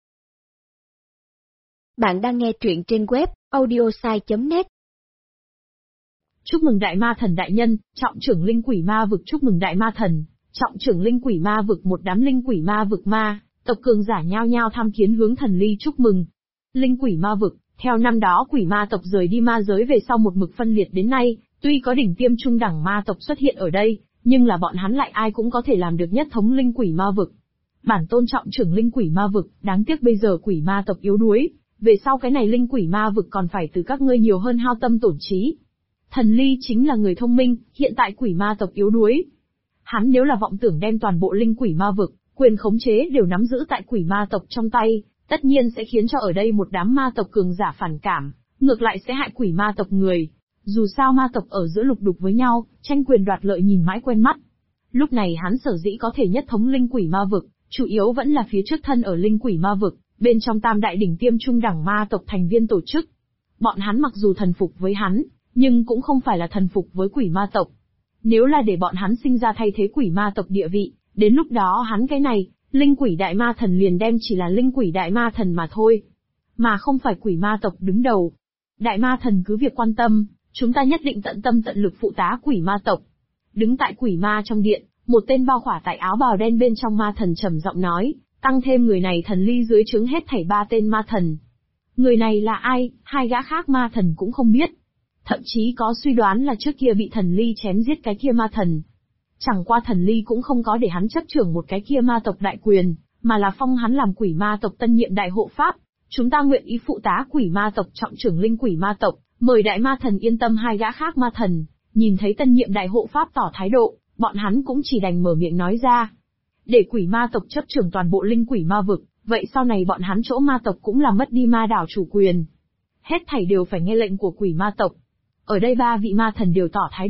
Bạn đang nghe truyện trên web audiosai.net. Chúc mừng đại ma thần đại nhân, trọng trưởng linh quỷ ma vực. Chúc mừng đại ma thần, trọng trưởng linh quỷ ma vực. Một đám linh quỷ ma vực ma tộc cường giả nhao nhao tham kiến hướng thần ly chúc mừng. Linh quỷ ma vực, theo năm đó quỷ ma tộc rời đi ma giới về sau một mực phân liệt đến nay, tuy có đỉnh tiêm trung đẳng ma tộc xuất hiện ở đây, nhưng là bọn hắn lại ai cũng có thể làm được nhất thống linh quỷ ma vực. Bản tôn trọng trưởng linh quỷ ma vực, đáng tiếc bây giờ quỷ ma tộc yếu đuối, về sau cái này linh quỷ ma vực còn phải từ các ngươi nhiều hơn hao tâm tổn trí. Thần ly chính là người thông minh, hiện tại quỷ ma tộc yếu đuối. Hắn nếu là vọng tưởng đem toàn bộ linh quỷ ma vực, quyền khống chế đều nắm giữ tại quỷ ma tộc trong tay, tất nhiên sẽ khiến cho ở đây một đám ma tộc cường giả phản cảm, ngược lại sẽ hại quỷ ma tộc người. Dù sao ma tộc ở giữa lục đục với nhau, tranh quyền đoạt lợi nhìn mãi quen mắt. Lúc này hắn sở dĩ có thể nhất thống linh quỷ ma vực, chủ yếu vẫn là phía trước thân ở linh quỷ ma vực, bên trong tam đại đỉnh tiêm trung đẳng ma tộc thành viên tổ chức. Bọn hắn mặc dù thần phục với hắn, nhưng cũng không phải là thần phục với quỷ ma tộc. Nếu là để bọn hắn sinh ra thay thế quỷ ma tộc địa vị, đến lúc đó hắn cái này, linh quỷ đại ma thần liền đem chỉ là linh quỷ đại ma thần mà thôi, mà không phải quỷ ma tộc đứng đầu. Đại ma thần cứ việc quan tâm, chúng ta nhất định tận tâm tận lực phụ tá quỷ ma tộc. Đứng tại quỷ ma trong điện, một tên bao khỏa tại áo bào đen bên trong ma thần trầm giọng nói, tăng thêm người này thần ly dưới trướng hết thảy 3 tên ma thần. Người này là ai, 2 gã khác ma thần cũng không biết. Thậm chí có suy đoán là trước kia bị thần ly chém giết cái kia ma thần. Chẳng qua thần ly cũng không có để hắn chấp trưởng một cái kia ma tộc đại quyền, mà là phong hắn làm quỷ ma tộc tân nhiệm đại hộ pháp. Chúng ta nguyện ý phụ tá quỷ ma tộc trọng trưởng linh quỷ ma tộc, mời đại ma thần yên tâm. 2 gã khác ma thần, nhìn thấy tân nhiệm đại hộ pháp tỏ thái độ, bọn hắn cũng chỉ đành mở miệng nói ra. Để quỷ ma tộc chấp trưởng toàn bộ linh quỷ ma vực, vậy sau này bọn hắn chỗ ma tộc cũng là mất đi ma đảo chủ quyền. Hết thảy đều phải nghe lệnh của quỷ ma tộc. Ở đây 3 vị ma thần đều tỏ thái độ,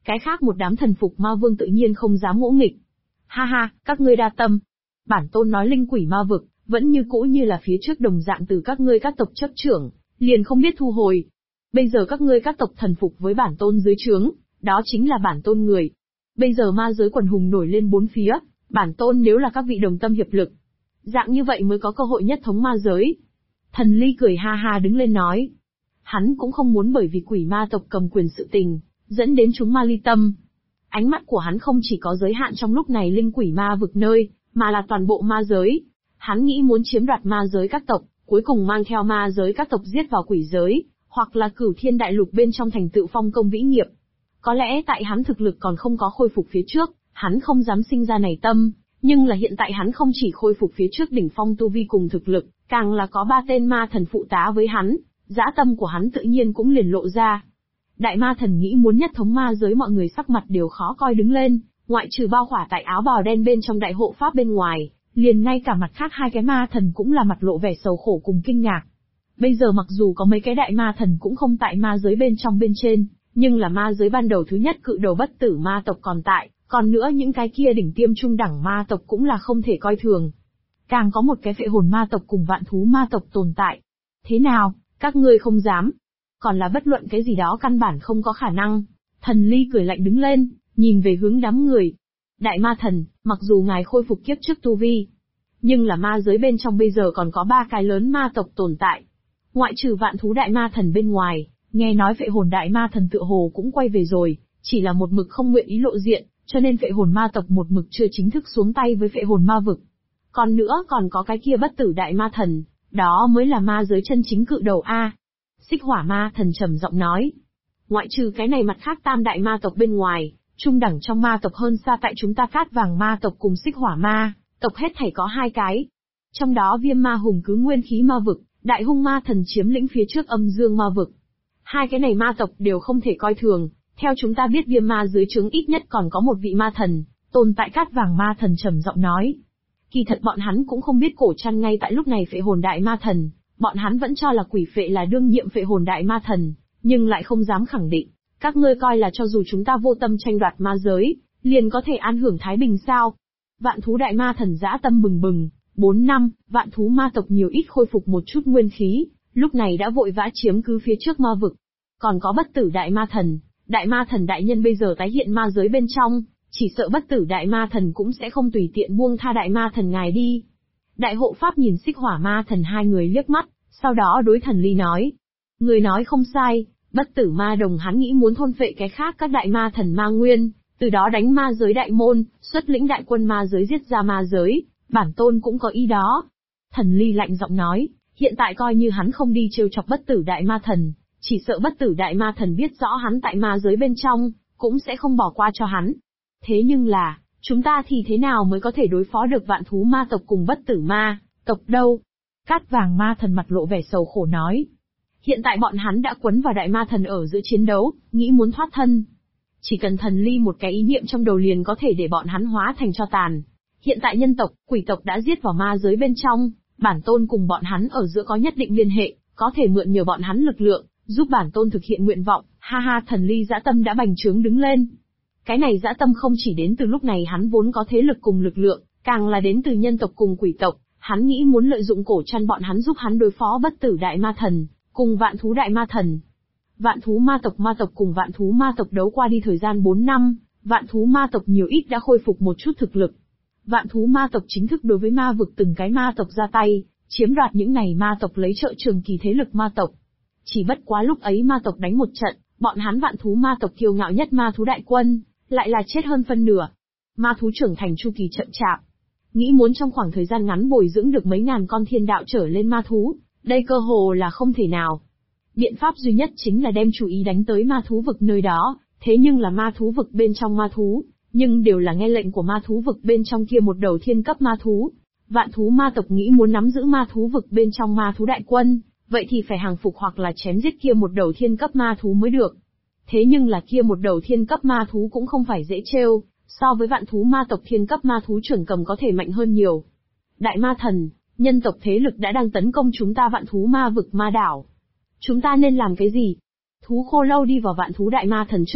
Cái khác một đám thần phục ma vương tự nhiên không dám ngỗ nghịch. Ha ha, các ngươi đa tâm. Bản tôn nói linh quỷ ma vực, vẫn như cũ như là phía trước đồng dạng từ các ngươi các tộc chấp trưởng, liền không biết thu hồi. Bây giờ các ngươi các tộc thần phục với bản tôn dưới trướng, đó chính là bản tôn người. Bây giờ ma giới quần hùng nổi lên bốn phía, bản tôn nếu là các vị đồng tâm hiệp lực, dạng như vậy mới có cơ hội nhất thống ma giới. Thần Ly cười ha ha đứng lên nói. Hắn cũng không muốn bởi vì quỷ ma tộc cầm quyền sự tình, dẫn đến chúng ma ly tâm. Ánh mắt của hắn không chỉ có giới hạn trong lúc này linh quỷ ma vực nơi, mà là toàn bộ ma giới. Hắn nghĩ muốn chiếm đoạt ma giới các tộc, cuối cùng mang theo ma giới các tộc giết vào quỷ giới, hoặc là Cửu Thiên Đại Lục bên trong thành tựu phong công vĩ nghiệp. Có lẽ tại hắn thực lực còn không có khôi phục phía trước, hắn không dám sinh ra này tâm, nhưng là hiện tại hắn không chỉ khôi phục phía trước đỉnh phong tu vi cùng thực lực, càng là có 3 tên ma thần phụ tá với hắn, dã tâm của hắn tự nhiên cũng liền lộ ra. Đại ma thần nghĩ muốn nhất thống ma giới, mọi người sắc mặt đều khó coi đứng lên, ngoại trừ bao khỏa tại áo bào đen bên trong đại hộ pháp bên ngoài, liền ngay cả mặt khác 2 cái ma thần cũng là mặt lộ vẻ sầu khổ cùng kinh ngạc. Bây giờ mặc dù có mấy cái đại ma thần cũng không tại ma giới bên trong bên trên, nhưng là ma giới ban đầu thứ nhất cự đầu bất tử ma tộc còn tại, còn nữa những cái kia đỉnh tiêm trung đẳng ma tộc cũng là không thể coi thường. Càng có một cái phệ hồn ma tộc cùng vạn thú ma tộc tồn tại. Thế nào, các ngươi không dám? Còn là bất luận cái gì đó căn bản không có khả năng. Thần Ly cười lạnh đứng lên, nhìn về hướng đám người. Đại ma thần, mặc dù ngài khôi phục kiếp trước tu vi, nhưng là ma giới bên trong bây giờ còn có 3 cái lớn ma tộc tồn tại. Ngoại trừ vạn thú đại ma thần bên ngoài, nghe nói phệ hồn đại ma thần tựa hồ cũng quay về rồi, chỉ là một mực không nguyện ý lộ diện, cho nên phệ hồn ma tộc một mực chưa chính thức xuống tay với phệ hồn ma vực. Còn nữa còn có cái kia bất tử đại ma thần, đó mới là ma giới chân chính cự đầu A. Xích hỏa ma thần trầm giọng nói. Ngoại trừ cái này mặt khác tam đại ma tộc bên ngoài, trung đẳng trong ma tộc hơn xa tại chúng ta cát vàng ma tộc cùng xích hỏa ma tộc hết thảy có 2 cái. Trong đó viêm ma hùng cứ nguyên khí ma vực, đại hung ma thần chiếm lĩnh phía trước âm dương ma vực. 2 cái này ma tộc đều không thể coi thường, theo chúng ta biết viêm ma dưới trướng ít nhất còn có một vị ma thần, tồn tại cát vàng ma thần trầm giọng nói. Kỳ thật bọn hắn cũng không biết cổ trăn ngay tại lúc này phệ hồn đại ma thần, bọn hắn vẫn cho là quỷ phệ là đương nhiệm phệ hồn đại ma thần, nhưng lại không dám khẳng định. Các ngươi coi là cho dù chúng ta vô tâm tranh đoạt ma giới, liền có thể an hưởng thái bình sao? Vạn thú đại ma thần dã tâm bừng bừng, 4 năm, vạn thú ma tộc nhiều ít khôi phục một chút nguyên khí, lúc này đã vội vã chiếm cứ phía trước ma vực. Còn có bất tử đại ma thần đại nhân bây giờ tái hiện ma giới bên trong, chỉ sợ bất tử đại ma thần cũng sẽ không tùy tiện buông tha đại ma thần ngài đi. Đại hộ pháp nhìn xích hỏa ma thần 2 người liếc mắt, sau đó đối thần Ly nói. Người nói không sai, bất tử ma đồng hắn nghĩ muốn thôn phệ cái khác các đại ma thần ma nguyên, từ đó đánh ma giới đại môn, xuất lĩnh đại quân ma giới giết ra ma giới, bản tôn cũng có ý đó. Thần Ly lạnh giọng nói, hiện tại coi như hắn không đi trêu chọc bất tử đại ma thần, chỉ sợ bất tử đại ma thần biết rõ hắn tại ma giới bên trong, cũng sẽ không bỏ qua cho hắn. Thế nhưng là, chúng ta thì thế nào mới có thể đối phó được vạn thú ma tộc cùng bất tử ma tộc đâu? Cát vàng ma thần mặt lộ vẻ sầu khổ nói. Hiện tại bọn hắn đã quấn vào đại ma thần ở giữa chiến đấu, nghĩ muốn thoát thân. Chỉ cần thần Ly một cái ý niệm trong đầu liền có thể để bọn hắn hóa thành tro tàn. Hiện tại nhân tộc, quỷ tộc đã giết vào ma giới bên trong, bản tôn cùng bọn hắn ở giữa có nhất định liên hệ, có thể mượn nhờ bọn hắn lực lượng, giúp bản tôn thực hiện nguyện vọng. Ha ha, thần Ly dã tâm đã bành trướng đứng lên. Cái này dã tâm không chỉ đến từ lúc này hắn vốn có thế lực cùng lực lượng, càng là đến từ nhân tộc cùng quỷ tộc, hắn nghĩ muốn lợi dụng cổ trăn bọn hắn giúp hắn đối phó bất tử đại ma thần, cùng vạn thú đại ma thần. Vạn thú ma tộc cùng vạn thú ma tộc đấu qua đi thời gian 4 năm, vạn thú ma tộc nhiều ít đã khôi phục một chút thực lực. Vạn thú ma tộc chính thức đối với ma vực từng cái ma tộc ra tay, chiếm đoạt những này ma tộc lấy trợ trường kỳ thế lực ma tộc. Chỉ bất quá lúc ấy ma tộc đánh một trận, bọn hắn vạn thú ma tộc kiêu ngạo nhất ma thú đại quân, lại là chết hơn phân nửa. Ma thú trưởng thành chu kỳ chậm chạp. Nghĩ muốn trong khoảng thời gian ngắn bồi dưỡng được mấy ngàn con thiên đạo trở lên ma thú, đây cơ hồ là không thể nào. Biện pháp duy nhất chính là đem chú ý đánh tới ma thú vực nơi đó, thế nhưng là ma thú vực bên trong ma thú, nhưng đều là nghe lệnh của ma thú vực bên trong kia một đầu thiên cấp ma thú. Vạn thú ma tộc nghĩ muốn nắm giữ ma thú vực bên trong ma thú đại quân, vậy thì phải hàng phục hoặc là chém giết kia một đầu thiên cấp ma thú mới được. Thế nhưng là kia một đầu thiên cấp ma thú cũng không phải dễ trêu, so với vạn thú ma tộc thiên cấp ma thú trưởng cầm có thể mạnh hơn nhiều. Đại ma thần, nhân tộc thế lực đã đang tấn công chúng ta vạn thú ma vực ma đảo. Chúng ta nên làm cái gì? Thú khô lâu đi vào vạn thú đại ma thần trước mặt,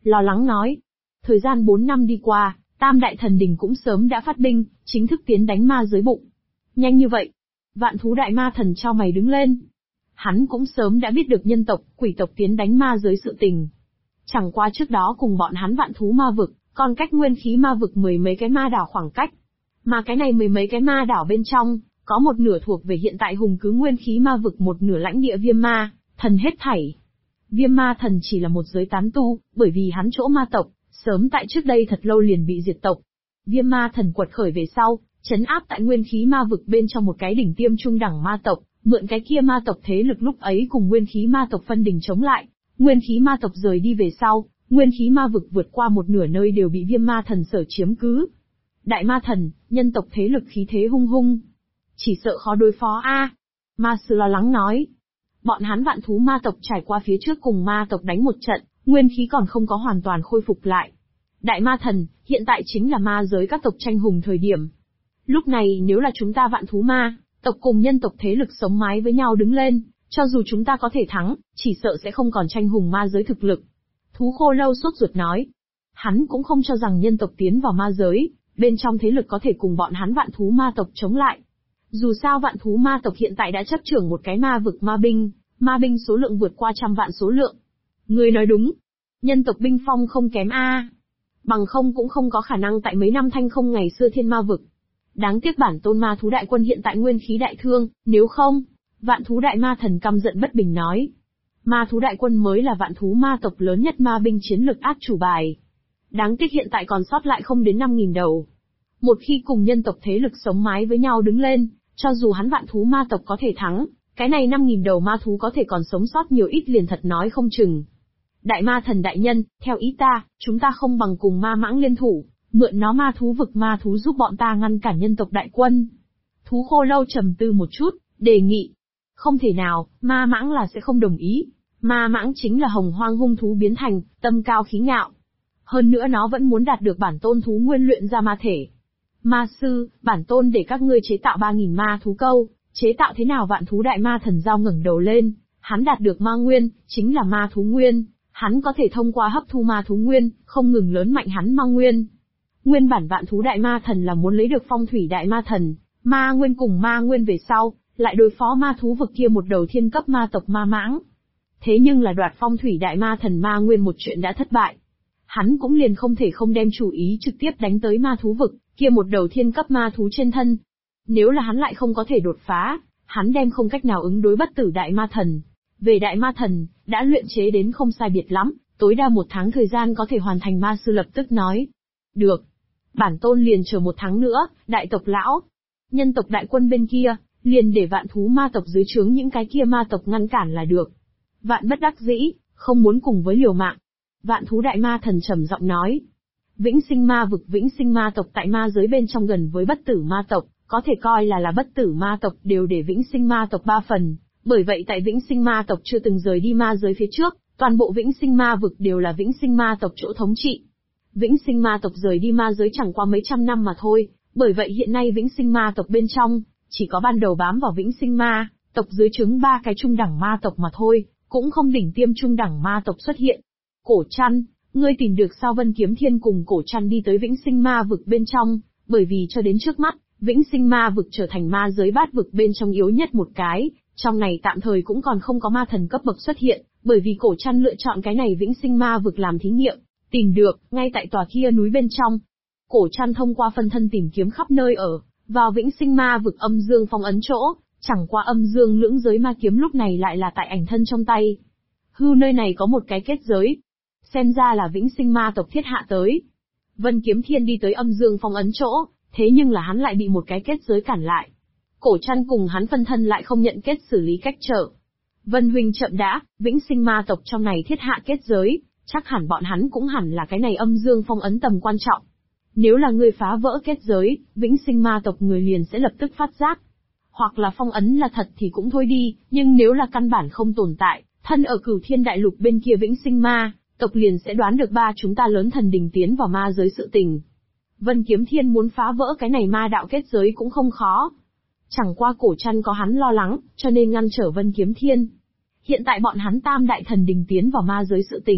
lo lắng nói. Thời gian 4 năm đi qua, Tam Đại Thần Đình cũng sớm đã phát binh, chính thức tiến đánh ma giới bụng. Nhanh như vậy? Vạn Thú Đại Ma Thần chau mày đứng lên. Hắn cũng sớm đã biết được nhân tộc, quỷ tộc tiến đánh ma giới sự tình. Chẳng qua trước đó cùng bọn hắn Vạn Thú Ma Vực, còn cách Nguyên Khí Ma Vực 10 mấy cái ma đảo khoảng cách. Mà cái này 10 mấy cái ma đảo bên trong, có một nửa thuộc về hiện tại hùng cứ Nguyên Khí Ma Vực, một nửa lãnh địa Viêm Ma Thần hết thảy. Viêm Ma Thần chỉ là một giới tán tu, bởi vì hắn chỗ ma tộc, sớm tại trước đây thật lâu liền bị diệt tộc. Viêm Ma Thần quật khởi về sau, trấn áp tại Nguyên Khí Ma Vực bên trong một cái đỉnh tiêm trung đẳng ma tộc, mượn cái kia ma tộc thế lực lúc ấy cùng Nguyên Khí Ma tộc phân đỉnh chống lại. Nguyên Khí Ma tộc rời đi về sau, Nguyên Khí Ma Vực vượt qua một nửa nơi đều bị Viêm Ma Thần sở chiếm cứ. Đại Ma Thần, nhân tộc thế lực khí thế hung hung, chỉ sợ khó đối phó a. Ma sư lo lắng nói. Bọn hắn Vạn Thú Ma tộc trải qua phía trước cùng ma tộc đánh một trận, nguyên khí còn không có hoàn toàn khôi phục lại. Đại Ma Thần, hiện tại chính là ma giới các tộc tranh hùng thời điểm. Lúc này nếu là chúng ta Vạn Thú Ma tộc cùng nhân tộc thế lực sống mái với nhau đứng lên, cho dù chúng ta có thể thắng, chỉ sợ sẽ không còn tranh hùng ma giới thực lực. Thú Khô Lâu sốt ruột nói. Hắn cũng không cho rằng nhân tộc tiến vào ma giới, bên trong thế lực có thể cùng bọn hắn Vạn Thú Ma tộc chống lại. Dù sao Vạn Thú Ma tộc hiện tại đã chấp trưởng một cái ma vực ma binh số lượng vượt qua 100 vạn số lượng. Ngươi nói đúng, nhân tộc binh phong không kém a. Bằng không cũng không có khả năng tại mấy năm thanh không ngày xưa thiên ma vực. Đáng tiếc bản tôn ma thú đại quân hiện tại nguyên khí đại thương, nếu không, Vạn Thú Đại Ma Thần căm giận bất bình nói. Ma thú đại quân mới là Vạn Thú Ma tộc lớn nhất ma binh chiến lực át chủ bài. Đáng tiếc hiện tại còn sót lại không đến 5.000 đầu. Một khi cùng nhân tộc thế lực sống mái với nhau đứng lên, cho dù hắn Vạn Thú Ma tộc có thể thắng, cái này 5.000 đầu ma thú có thể còn sống sót nhiều ít liền thật nói không chừng. Đại Ma Thần đại nhân, theo ý ta, chúng ta không bằng cùng ma mãng liên thủ, mượn nó ma thú vực ma thú giúp bọn ta ngăn cản nhân tộc đại quân. Thú Khô Lâu trầm tư một chút, đề nghị. Không thể nào, ma mãng là sẽ không đồng ý. Ma mãng chính là hồng hoang hung thú biến thành, tâm cao khí ngạo. Hơn nữa nó vẫn muốn đạt được bản tôn thú nguyên luyện ra ma thể. Ma sư, bản tôn để các ngươi chế tạo 3.000 ma thú câu, chế tạo thế nào? Vạn Thú Đại Ma Thần giao ngẩng đầu lên, hắn đạt được ma nguyên, chính là ma thú nguyên, hắn có thể thông qua hấp thu ma thú nguyên, không ngừng lớn mạnh hắn ma nguyên. Nguyên bản Vạn Thú Đại Ma Thần là muốn lấy được Phong Thủy Đại Ma Thần, ma nguyên cùng ma nguyên về sau, lại đối phó ma thú vực kia một đầu thiên cấp ma tộc ma mãng. Thế nhưng là đoạt Phong Thủy Đại Ma Thần ma nguyên một chuyện đã thất bại. Hắn cũng liền không thể không đem chủ ý trực tiếp đánh tới ma thú vực, kia một đầu thiên cấp ma thú trên thân. Nếu là hắn lại không có thể đột phá, hắn đem không cách nào ứng đối Bất Tử Đại Ma Thần. Về Đại Ma Thần, đã luyện chế đến không sai biệt lắm, tối đa 1 tháng thời gian có thể hoàn thành. Ma sư lập tức nói. Được. Bản tôn liền chờ 1 tháng nữa, đại tộc lão. Nhân tộc đại quân bên kia, liền để Vạn Thú Ma tộc dưới trướng những cái kia ma tộc ngăn cản là được. Vạn bất đắc dĩ, không muốn cùng với liều mạng. Vạn Thú Đại Ma Thần trầm giọng nói. Vĩnh Sinh Ma vực Vĩnh Sinh Ma tộc tại ma giới bên trong gần với Bất Tử Ma tộc, có thể coi là Bất Tử Ma tộc đều để Vĩnh Sinh Ma tộc 3 phần. Bởi vậy tại Vĩnh Sinh Ma tộc chưa từng rời đi ma giới phía trước, toàn bộ Vĩnh Sinh Ma vực đều là Vĩnh Sinh Ma tộc chỗ thống trị. Vĩnh Sinh Ma tộc rời đi ma giới chẳng qua mấy trăm năm mà thôi, bởi vậy hiện nay Vĩnh Sinh Ma tộc bên trong, chỉ có ban đầu bám vào Vĩnh Sinh Ma tộc dưới trướng 3 cái trung đẳng ma tộc mà thôi, cũng không đỉnh tiêm trung đẳng ma tộc xuất hiện. Cổ Trăn, ngươi tìm được sao? Vân Kiếm Thiên cùng Cổ Trăn đi tới Vĩnh Sinh Ma vực bên trong, bởi vì cho đến trước mắt, Vĩnh Sinh Ma vực trở thành ma giới bát vực bên trong yếu nhất một cái, trong này tạm thời cũng còn không có ma thần cấp bậc xuất hiện, bởi vì Cổ Trăn lựa chọn cái này Vĩnh Sinh Ma vực làm thí nghiệm, tìm được, ngay tại tòa kia núi bên trong. Cổ Trăn thông qua phân thân tìm kiếm khắp nơi ở, vào Vĩnh Sinh Ma vực âm dương phong ấn chỗ, chẳng qua âm dương lưỡng giới ma kiếm lúc này lại là tại ảnh thân trong tay. Hư nơi này có một cái kết giới. Xem ra là Vĩnh Sinh Ma tộc thiết hạ tới. Vân Kiếm Thiên đi tới âm dương phong ấn chỗ, thế nhưng là hắn lại bị một cái kết giới cản lại. Cổ Trăn cùng hắn phân thân lại không nhận kết xử lý cách trở. Vân huynh chậm đã, Vĩnh Sinh Ma tộc trong này thiết hạ kết giới, chắc hẳn bọn hắn cũng hẳn là cái này âm dương phong ấn tầm quan trọng. Nếu là ngươi phá vỡ kết giới, Vĩnh Sinh Ma tộc người liền sẽ lập tức phát giác. Hoặc là phong ấn là thật thì cũng thôi đi, nhưng nếu là căn bản không tồn tại, thân ở Cửu Thiên Đại Lục bên kia Vĩnh Sinh Ma tộc liền sẽ đoán được chúng ta lớn thần đình tiến vào ma giới sự tình. Vân Kiếm Thiên muốn phá vỡ cái này ma đạo kết giới cũng không khó. Chẳng qua Cổ Trăn có hắn lo lắng, cho nên ngăn trở Vân Kiếm Thiên. Hiện tại bọn hắn Tam Đại Thần đình tiến vào ma giới sự tình,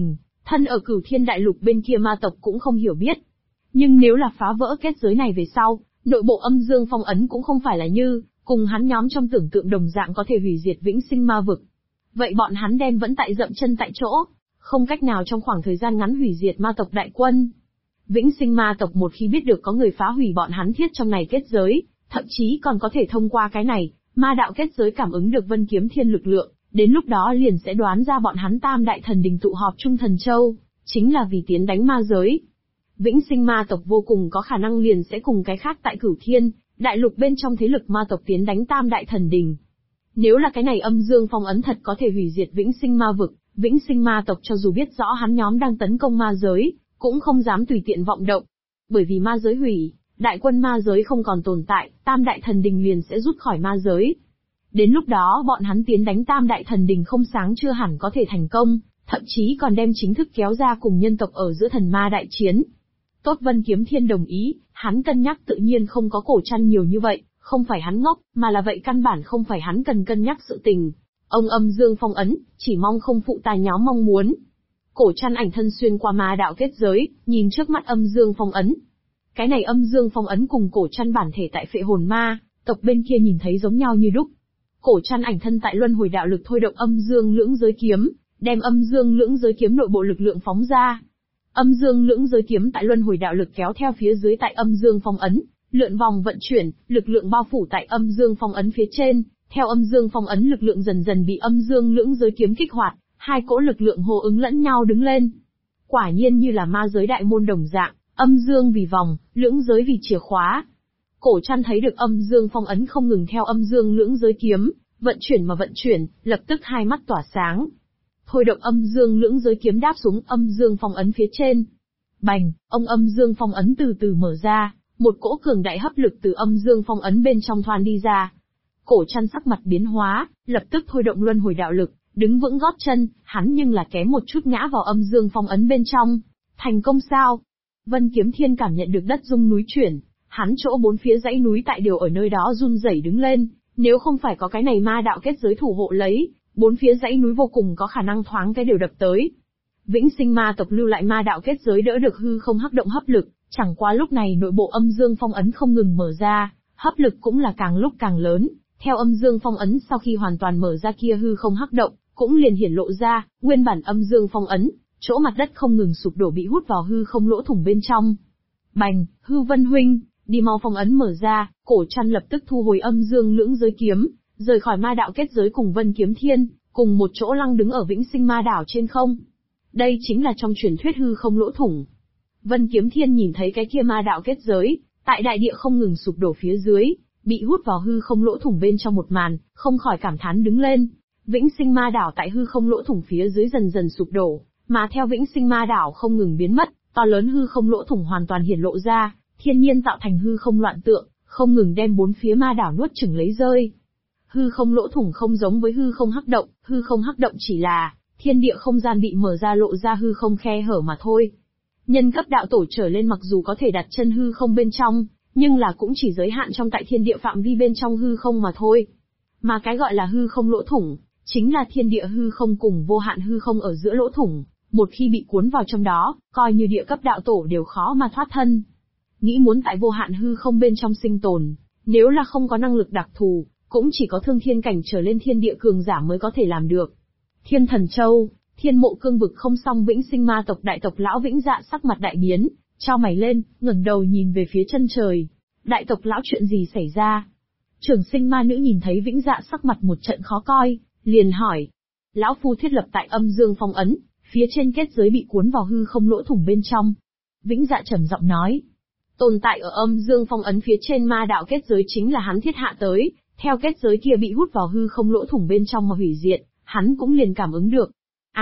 Thân ở Cửu Thiên Đại Lục bên kia ma tộc cũng không hiểu biết. Nhưng nếu là phá vỡ kết giới này về sau, nội bộ âm dương phong ấn cũng không phải là như, cùng hắn nhóm trong tưởng tượng đồng dạng có thể hủy diệt vĩnh sinh ma vực. Vậy bọn hắn đem vẫn tại dậm chân tại chỗ, không cách nào trong khoảng thời gian ngắn hủy diệt ma tộc đại quân. Vĩnh sinh ma tộc một khi biết được có người phá hủy bọn hắn thiết trong này kết giới, thậm chí còn có thể thông qua cái này, ma đạo kết giới cảm ứng được Vân Kiếm Thiên lực lượng, đến lúc đó liền sẽ đoán ra bọn hắn Tam Đại Thần Đình tụ họp Trung Thần Châu, chính là vì tiến đánh ma giới. Vĩnh sinh ma tộc vô cùng có khả năng liền sẽ cùng cái khác tại Cửu Thiên Đại Lục bên trong thế lực ma tộc tiến đánh Tam Đại Thần Đình. Nếu là cái này âm dương phong ấn thật có thể hủy diệt vĩnh sinh ma vực, vĩnh sinh ma tộc cho dù biết rõ hắn nhóm đang tấn công ma giới, cũng không dám tùy tiện vọng động. Bởi vì ma giới hủy, đại quân ma giới không còn tồn tại, Tam Đại Thần Đình liền sẽ rút khỏi ma giới. Đến lúc đó bọn hắn tiến đánh Tam Đại Thần Đình không sáng chưa hẳn có thể thành công, thậm chí còn đem chính thức kéo ra cùng nhân tộc ở giữa thần ma đại chiến. Tốt, Vân Kiếm Thiên đồng ý, hắn cân nhắc tự nhiên không có Cổ Trăn nhiều như vậy, không phải hắn ngốc, mà là vậy căn bản không phải hắn cần cân nhắc sự tình. Ông âm dương phong ấn, chỉ mong không phụ tà nhóm mong muốn. Cổ Trăn ảnh thân xuyên qua ma đạo kết giới, nhìn trước mắt âm dương phong ấn. Cái này âm dương phong ấn cùng Cổ Trăn bản thể tại Phệ Hồn Ma tộc bên kia nhìn thấy giống nhau như đúc. Cổ Trăn ảnh thân tại luân hồi đạo lực thôi động âm dương lưỡng giới kiếm, đem âm dương lưỡng giới kiếm nội bộ lực lượng phóng ra. Âm dương lưỡng giới kiếm tại luân hồi đạo lực kéo theo phía dưới tại âm dương phong ấn, lượn vòng vận chuyển, lực lượng bao phủ tại âm dương phong ấn phía trên, theo âm dương phong ấn lực lượng dần dần bị âm dương lưỡng giới kiếm kích hoạt, hai cỗ lực lượng hô ứng lẫn nhau đứng lên. Quả nhiên như là ma giới đại môn đồng dạng, âm dương vì vòng, lưỡng giới vì chìa khóa. Cổ Trăn thấy được âm dương phong ấn không ngừng theo âm dương lưỡng giới kiếm, vận chuyển mà vận chuyển, lập tức hai mắt tỏa sáng. Thôi động âm dương lưỡng giới kiếm đáp xuống âm dương phong ấn phía trên. Bành, ông âm dương phong ấn từ từ mở ra, một cỗ cường đại hấp lực từ âm dương phong ấn bên trong thoàn đi ra. Cổ Trăn sắc mặt biến hóa, lập tức thôi động luân hồi đạo lực, đứng vững gót chân, hắn nhưng là kém một chút ngã vào âm dương phong ấn bên trong. Thành công sao? Vân Kiếm Thiên cảm nhận được đất rung núi chuyển, hắn chỗ bốn phía dãy núi tại đều ở nơi đó run rẩy đứng lên, nếu không phải có cái này ma đạo kết giới thủ hộ lấy, bốn phía dãy núi vô cùng có khả năng thoáng cái đều đập tới. Vĩnh sinh ma tộc lưu lại ma đạo kết giới đỡ được hư không hấp động hấp lực, chẳng qua lúc này nội bộ âm dương phong ấn không ngừng mở ra, hấp lực cũng là càng lúc càng lớn. Theo âm dương phong ấn sau khi hoàn toàn mở ra kia hư không hấp động, cũng liền hiển lộ ra, nguyên bản âm dương phong ấn, chỗ mặt đất không ngừng sụp đổ bị hút vào hư không lỗ thủng bên trong. Bành, Hư Vân huynh, đi mau, phong ấn mở ra, Cổ Trăn lập tức thu hồi âm dương lưỡng giới kiếm, rời khỏi ma đạo kết giới cùng Vân Kiếm Thiên, cùng một chỗ lăng đứng ở Vĩnh Sinh Ma đảo trên không. Đây chính là trong truyền thuyết hư không lỗ thủng. Vân Kiếm Thiên nhìn thấy cái kia ma đạo kết giới, tại đại địa không ngừng sụp đổ phía dưới, bị hút vào hư không lỗ thủng bên trong một màn, không khỏi cảm thán đứng lên. Vĩnh Sinh Ma đảo tại hư không lỗ thủng phía dưới dần dần sụp đổ, mà theo Vĩnh Sinh Ma đảo không ngừng biến mất, to lớn hư không lỗ thủng hoàn toàn hiển lộ ra, thiên nhiên tạo thành hư không loạn tượng, không ngừng đem bốn phía ma đảo nuốt chửng lấy rơi. Hư không lỗ thủng không giống với hư không hắc động chỉ là thiên địa không gian bị mở ra lộ ra hư không khe hở mà thôi. Nhân cấp đạo tổ trở lên mặc dù có thể đặt chân hư không bên trong, nhưng là cũng chỉ giới hạn trong tại thiên địa phạm vi bên trong hư không mà thôi. Mà cái gọi là hư không lỗ thủng, chính là thiên địa hư không cùng vô hạn hư không ở giữa lỗ thủng, một khi bị cuốn vào trong đó, coi như địa cấp đạo tổ đều khó mà thoát thân. Nghĩ muốn tại vô hạn hư không bên trong sinh tồn, nếu là không có năng lực đặc thù, cũng chỉ có thương thiên cảnh trở lên thiên địa cường giả mới có thể làm được. Thiên Thần Châu, Thiên Mộ Cương vực không song Vĩnh Sinh Ma tộc đại tộc lão Vĩnh Dạ sắc mặt đại biến, chau mày lên, ngẩng đầu nhìn về phía chân trời. Đại tộc lão, chuyện gì xảy ra? Trường Sinh Ma nữ nhìn thấy Vĩnh Dạ sắc mặt một trận khó coi, liền hỏi. Lão phu thiết lập tại âm dương phong ấn, phía trên kết giới bị cuốn vào hư không lỗ thủng bên trong. Vĩnh Dạ trầm giọng nói. Tồn tại ở âm dương phong ấn phía trên ma đạo kết giới chính là hắn thiết hạ tới, theo kết giới kia bị hút vào hư không lỗ thủng bên trong mà hủy diệt, hắn cũng liền cảm ứng được.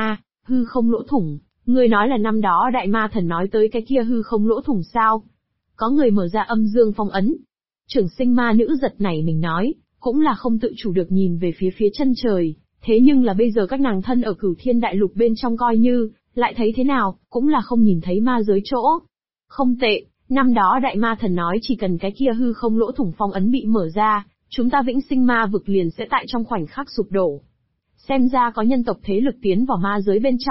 Hư không lỗ thủng, ngươi nói là năm đó đại ma thần nói tới cái kia hư không lỗ thủng sao? Có người mở ra âm dương phong ấn. Trưởng sinh ma nữ giật nảy mình nói, cũng là không tự chủ được nhìn về phía chân trời, thế nhưng là bây giờ các nàng thân ở Cửu Thiên Đại Lục bên trong coi như, lại thấy thế nào, cũng là không nhìn thấy ma giới chỗ. Không tệ, năm đó đại ma thần nói chỉ cần cái kia hư không lỗ thủng phong ấn bị mở ra, chúng ta Vĩnh Sinh Ma vực liền sẽ tại trong khoảnh khắc sụp đổ. Xem ra có nhân tộc thế lực tiến vào ma giới bên trong,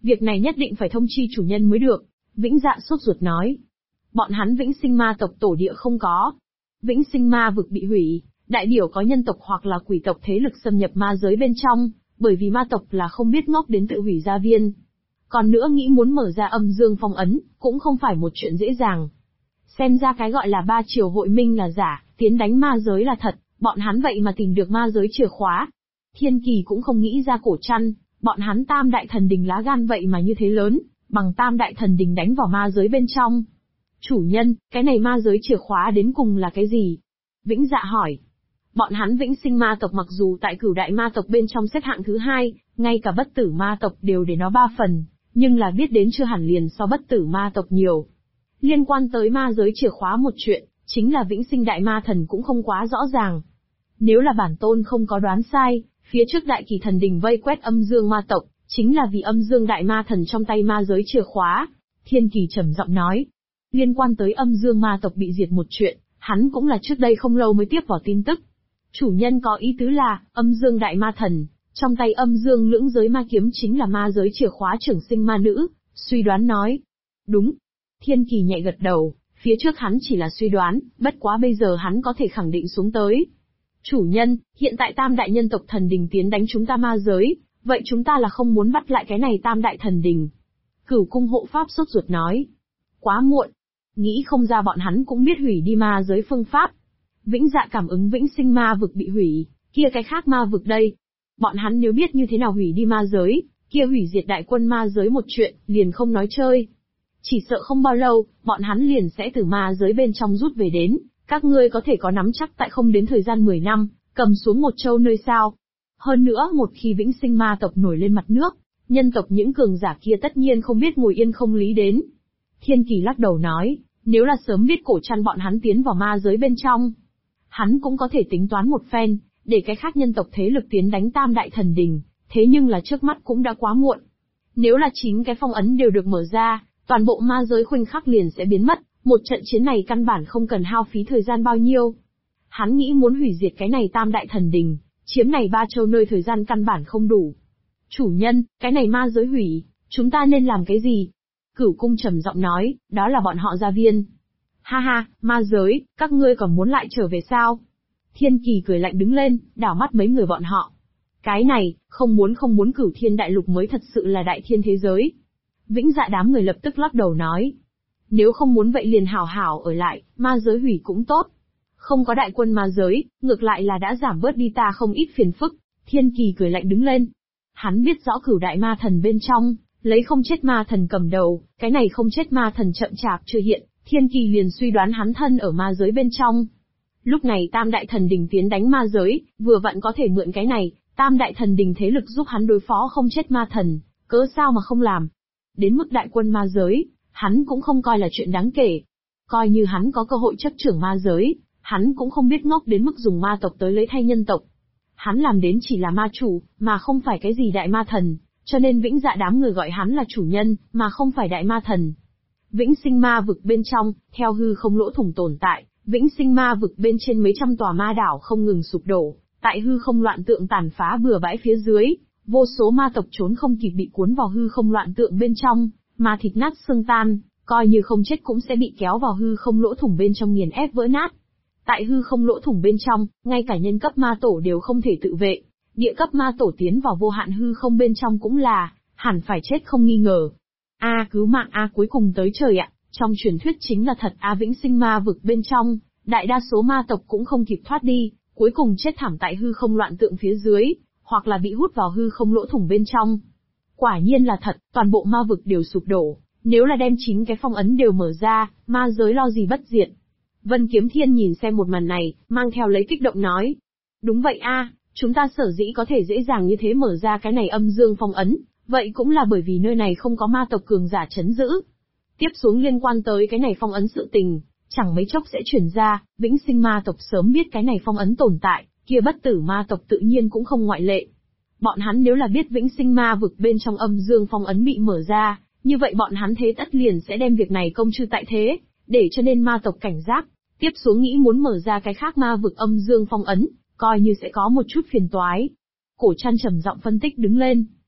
Việc này nhất định phải thông chi chủ nhân mới được. Vĩnh Dạ sốt ruột nói. Bọn hắn Vĩnh Sinh ma tộc tổ địa không có. Vĩnh Sinh ma vực bị hủy, đại biểu có nhân tộc hoặc là quỷ tộc thế lực xâm nhập ma giới bên trong, bởi vì ma tộc là không biết ngốc đến tự hủy gia viên. Còn nữa nghĩ muốn mở ra âm dương phong ấn, cũng không phải một chuyện dễ dàng. Xem ra cái gọi là 3 triều hội minh là giả, tiến đánh ma giới là thật, bọn hắn vậy mà tìm được ma giới chìa khóa. Thiên Kỳ cũng không nghĩ ra Cổ Trăn, bọn hắn Tam Đại Thần Đình lá gan vậy mà như thế lớn, bằng Tam Đại Thần Đình đánh vào ma giới bên trong. Chủ nhân, cái này ma giới chìa khóa đến cùng là cái gì? Vĩnh Dạ hỏi. Bọn hắn Vĩnh Sinh ma tộc mặc dù tại Cửu Đại ma tộc bên trong xếp hạng thứ 2, ngay cả Bất Tử ma tộc đều để nó 3 phần, nhưng là biết đến chưa hẳn liền so Bất Tử ma tộc nhiều. Liên quan tới ma giới chìa khóa một chuyện, chính là Vĩnh Sinh Đại Ma Thần cũng không quá rõ ràng. Nếu là bản tôn không có đoán sai, phía trước Đại Kỳ Thần Đình vây quét âm dương ma tộc, chính là vì âm dương Đại Ma Thần trong tay ma giới chìa khóa. Thiên Kỳ trầm giọng nói. Liên quan tới âm dương ma tộc bị diệt một chuyện, hắn cũng là trước đây không lâu mới tiếp vào tin tức. Chủ nhân có ý tứ là, âm dương Đại Ma Thần, trong tay âm dương lưỡng giới ma kiếm chính là ma giới chìa khóa trưởng sinh ma nữ, suy đoán nói. Đúng. Thiên Kỳ nhẹ gật đầu, phía trước hắn chỉ là suy đoán, bất quá bây giờ hắn có thể khẳng định xuống tới. Chủ nhân, hiện tại Tam Đại nhân tộc Thần Đình tiến đánh chúng ta ma giới, vậy chúng ta là không muốn bắt lại cái này Tam Đại Thần Đình. Cửu cung hộ pháp sốt ruột nói. Quá muộn. Nghĩ không ra bọn hắn cũng biết hủy đi ma giới phương pháp. Vĩnh Dạ cảm ứng Vĩnh Sinh ma vực bị hủy, kia cái khác ma vực đây. Bọn hắn nếu biết như thế nào hủy đi ma giới, kia hủy diệt đại quân ma giới một chuyện, liền không nói chơi. Chỉ sợ không bao lâu, bọn hắn liền sẽ từ ma giới bên trong rút về đến, các ngươi có thể có nắm chắc tại không đến thời gian 10 năm, cầm xuống một châu nơi sao. Hơn nữa một khi Vĩnh Sinh ma tộc nổi lên mặt nước, nhân tộc những cường giả kia tất nhiên không biết ngồi yên không lý đến. Thiên Kỳ lắc đầu nói, nếu là sớm biết Cổ Trăn bọn hắn tiến vào ma giới bên trong, hắn cũng có thể tính toán một phen, để cái khác nhân tộc thế lực tiến đánh Tam Đại Thần Đình, thế nhưng là trước mắt cũng đã quá muộn. Nếu là 9 cái phong ấn đều được mở ra, toàn bộ ma giới khoảnh khắc liền sẽ biến mất, một trận chiến này căn bản không cần hao phí thời gian bao nhiêu. Hắn nghĩ muốn hủy diệt cái này Tam Đại Thần Đình, chiếm này 3 châu nơi thời gian căn bản không đủ. Chủ nhân, cái này ma giới hủy, chúng ta nên làm cái gì? Cửu cung trầm giọng nói, đó là bọn họ gia viên. Ha ha, ma giới, các ngươi còn muốn lại trở về sao? Thiên Kỳ cười lạnh đứng lên, đảo mắt mấy người bọn họ. Cái này, không muốn Cửu Thiên Đại Lục mới thật sự là đại thiên thế giới. Vĩnh Dạ đám người lập tức lắc đầu nói. Nếu không muốn vậy liền hảo hảo ở lại, ma giới hủy cũng tốt. Không có đại quân ma giới, ngược lại là đã giảm bớt đi ta không ít phiền phức. Thiên Kỳ cười lạnh đứng lên. Hắn biết rõ Cửu Đại Ma Thần bên trong, lấy không chết ma thần cầm đầu, cái này không chết ma thần chậm chạp chưa hiện, Thiên Kỳ liền suy đoán hắn thân ở ma giới bên trong. Lúc này Tam Đại Thần Đình tiến đánh ma giới, vừa vặn có thể mượn cái này, Tam Đại Thần Đình thế lực giúp hắn đối phó không chết ma thần, cớ sao mà không làm. Đến mức đại quân ma giới, hắn cũng không coi là chuyện đáng kể. Coi như hắn có cơ hội chấp trưởng ma giới, hắn cũng không biết ngốc đến mức dùng ma tộc tới lấy thay nhân tộc. Hắn làm đến chỉ là ma chủ, mà không phải cái gì đại ma thần, cho nên Vĩnh Dạ đám người gọi hắn là chủ nhân, mà không phải đại ma thần. Vĩnh Sinh ma vực bên trong, theo hư không lỗ thủng tồn tại, Vĩnh Sinh ma vực bên trên mấy trăm tòa ma đảo không ngừng sụp đổ, tại hư không loạn tượng tàn phá bừa bãi phía dưới, vô số ma tộc trốn không kịp bị cuốn vào hư không loạn tượng bên trong, mà thịt nát xương tan, coi như không chết cũng sẽ bị kéo vào hư không lỗ thủng bên trong nghiền ép vỡ nát. Tại hư không lỗ thủng bên trong, ngay cả nhân cấp ma tổ đều không thể tự vệ, địa cấp ma tổ tiến vào vô hạn hư không bên trong cũng là, hẳn phải chết không nghi ngờ. Cứu mạng cuối cùng tới trời ạ, trong truyền thuyết chính là thật Vĩnh Sinh ma vực bên trong, đại đa số ma tộc cũng không kịp thoát đi, cuối cùng chết thảm tại hư không loạn tượng phía dưới, hoặc là bị hút vào hư không lỗ thủng bên trong. Quả nhiên là thật, toàn bộ ma vực đều sụp đổ, nếu là đem 9 cái phong ấn đều mở ra, ma giới lo gì bất diệt. Vân Kiếm Thiên nhìn xem một màn này, mang theo lấy kích động nói. Đúng vậy chúng ta sở dĩ có thể dễ dàng như thế mở ra cái này âm dương phong ấn, vậy cũng là bởi vì nơi này không có ma tộc cường giả trấn giữ. Tiếp xuống liên quan tới cái này phong ấn sự tình, chẳng mấy chốc sẽ chuyển ra, Vĩnh Sinh ma tộc sớm biết cái này phong ấn tồn tại, kia Bất Tử ma tộc tự nhiên cũng không ngoại lệ. Bọn hắn nếu là biết Vĩnh Sinh ma vực bên trong âm dương phong ấn bị mở ra, như vậy bọn hắn thế tất liền sẽ đem việc này công chư tại thế, để cho nên ma tộc cảnh giác, tiếp xuống nghĩ muốn mở ra cái khác ma vực âm dương phong ấn, coi như sẽ có một chút phiền toái. Cổ Trăn trầm giọng phân tích đứng lên.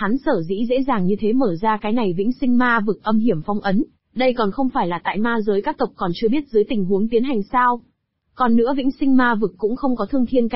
Hắn sở dĩ dễ dàng như thế mở ra cái này vĩnh sinh ma vực âm hiểm phong ấn, đây còn không phải là tại ma giới các tộc còn chưa biết dưới tình huống tiến hành sao. Còn nữa vĩnh sinh ma vực cũng không có thương thiên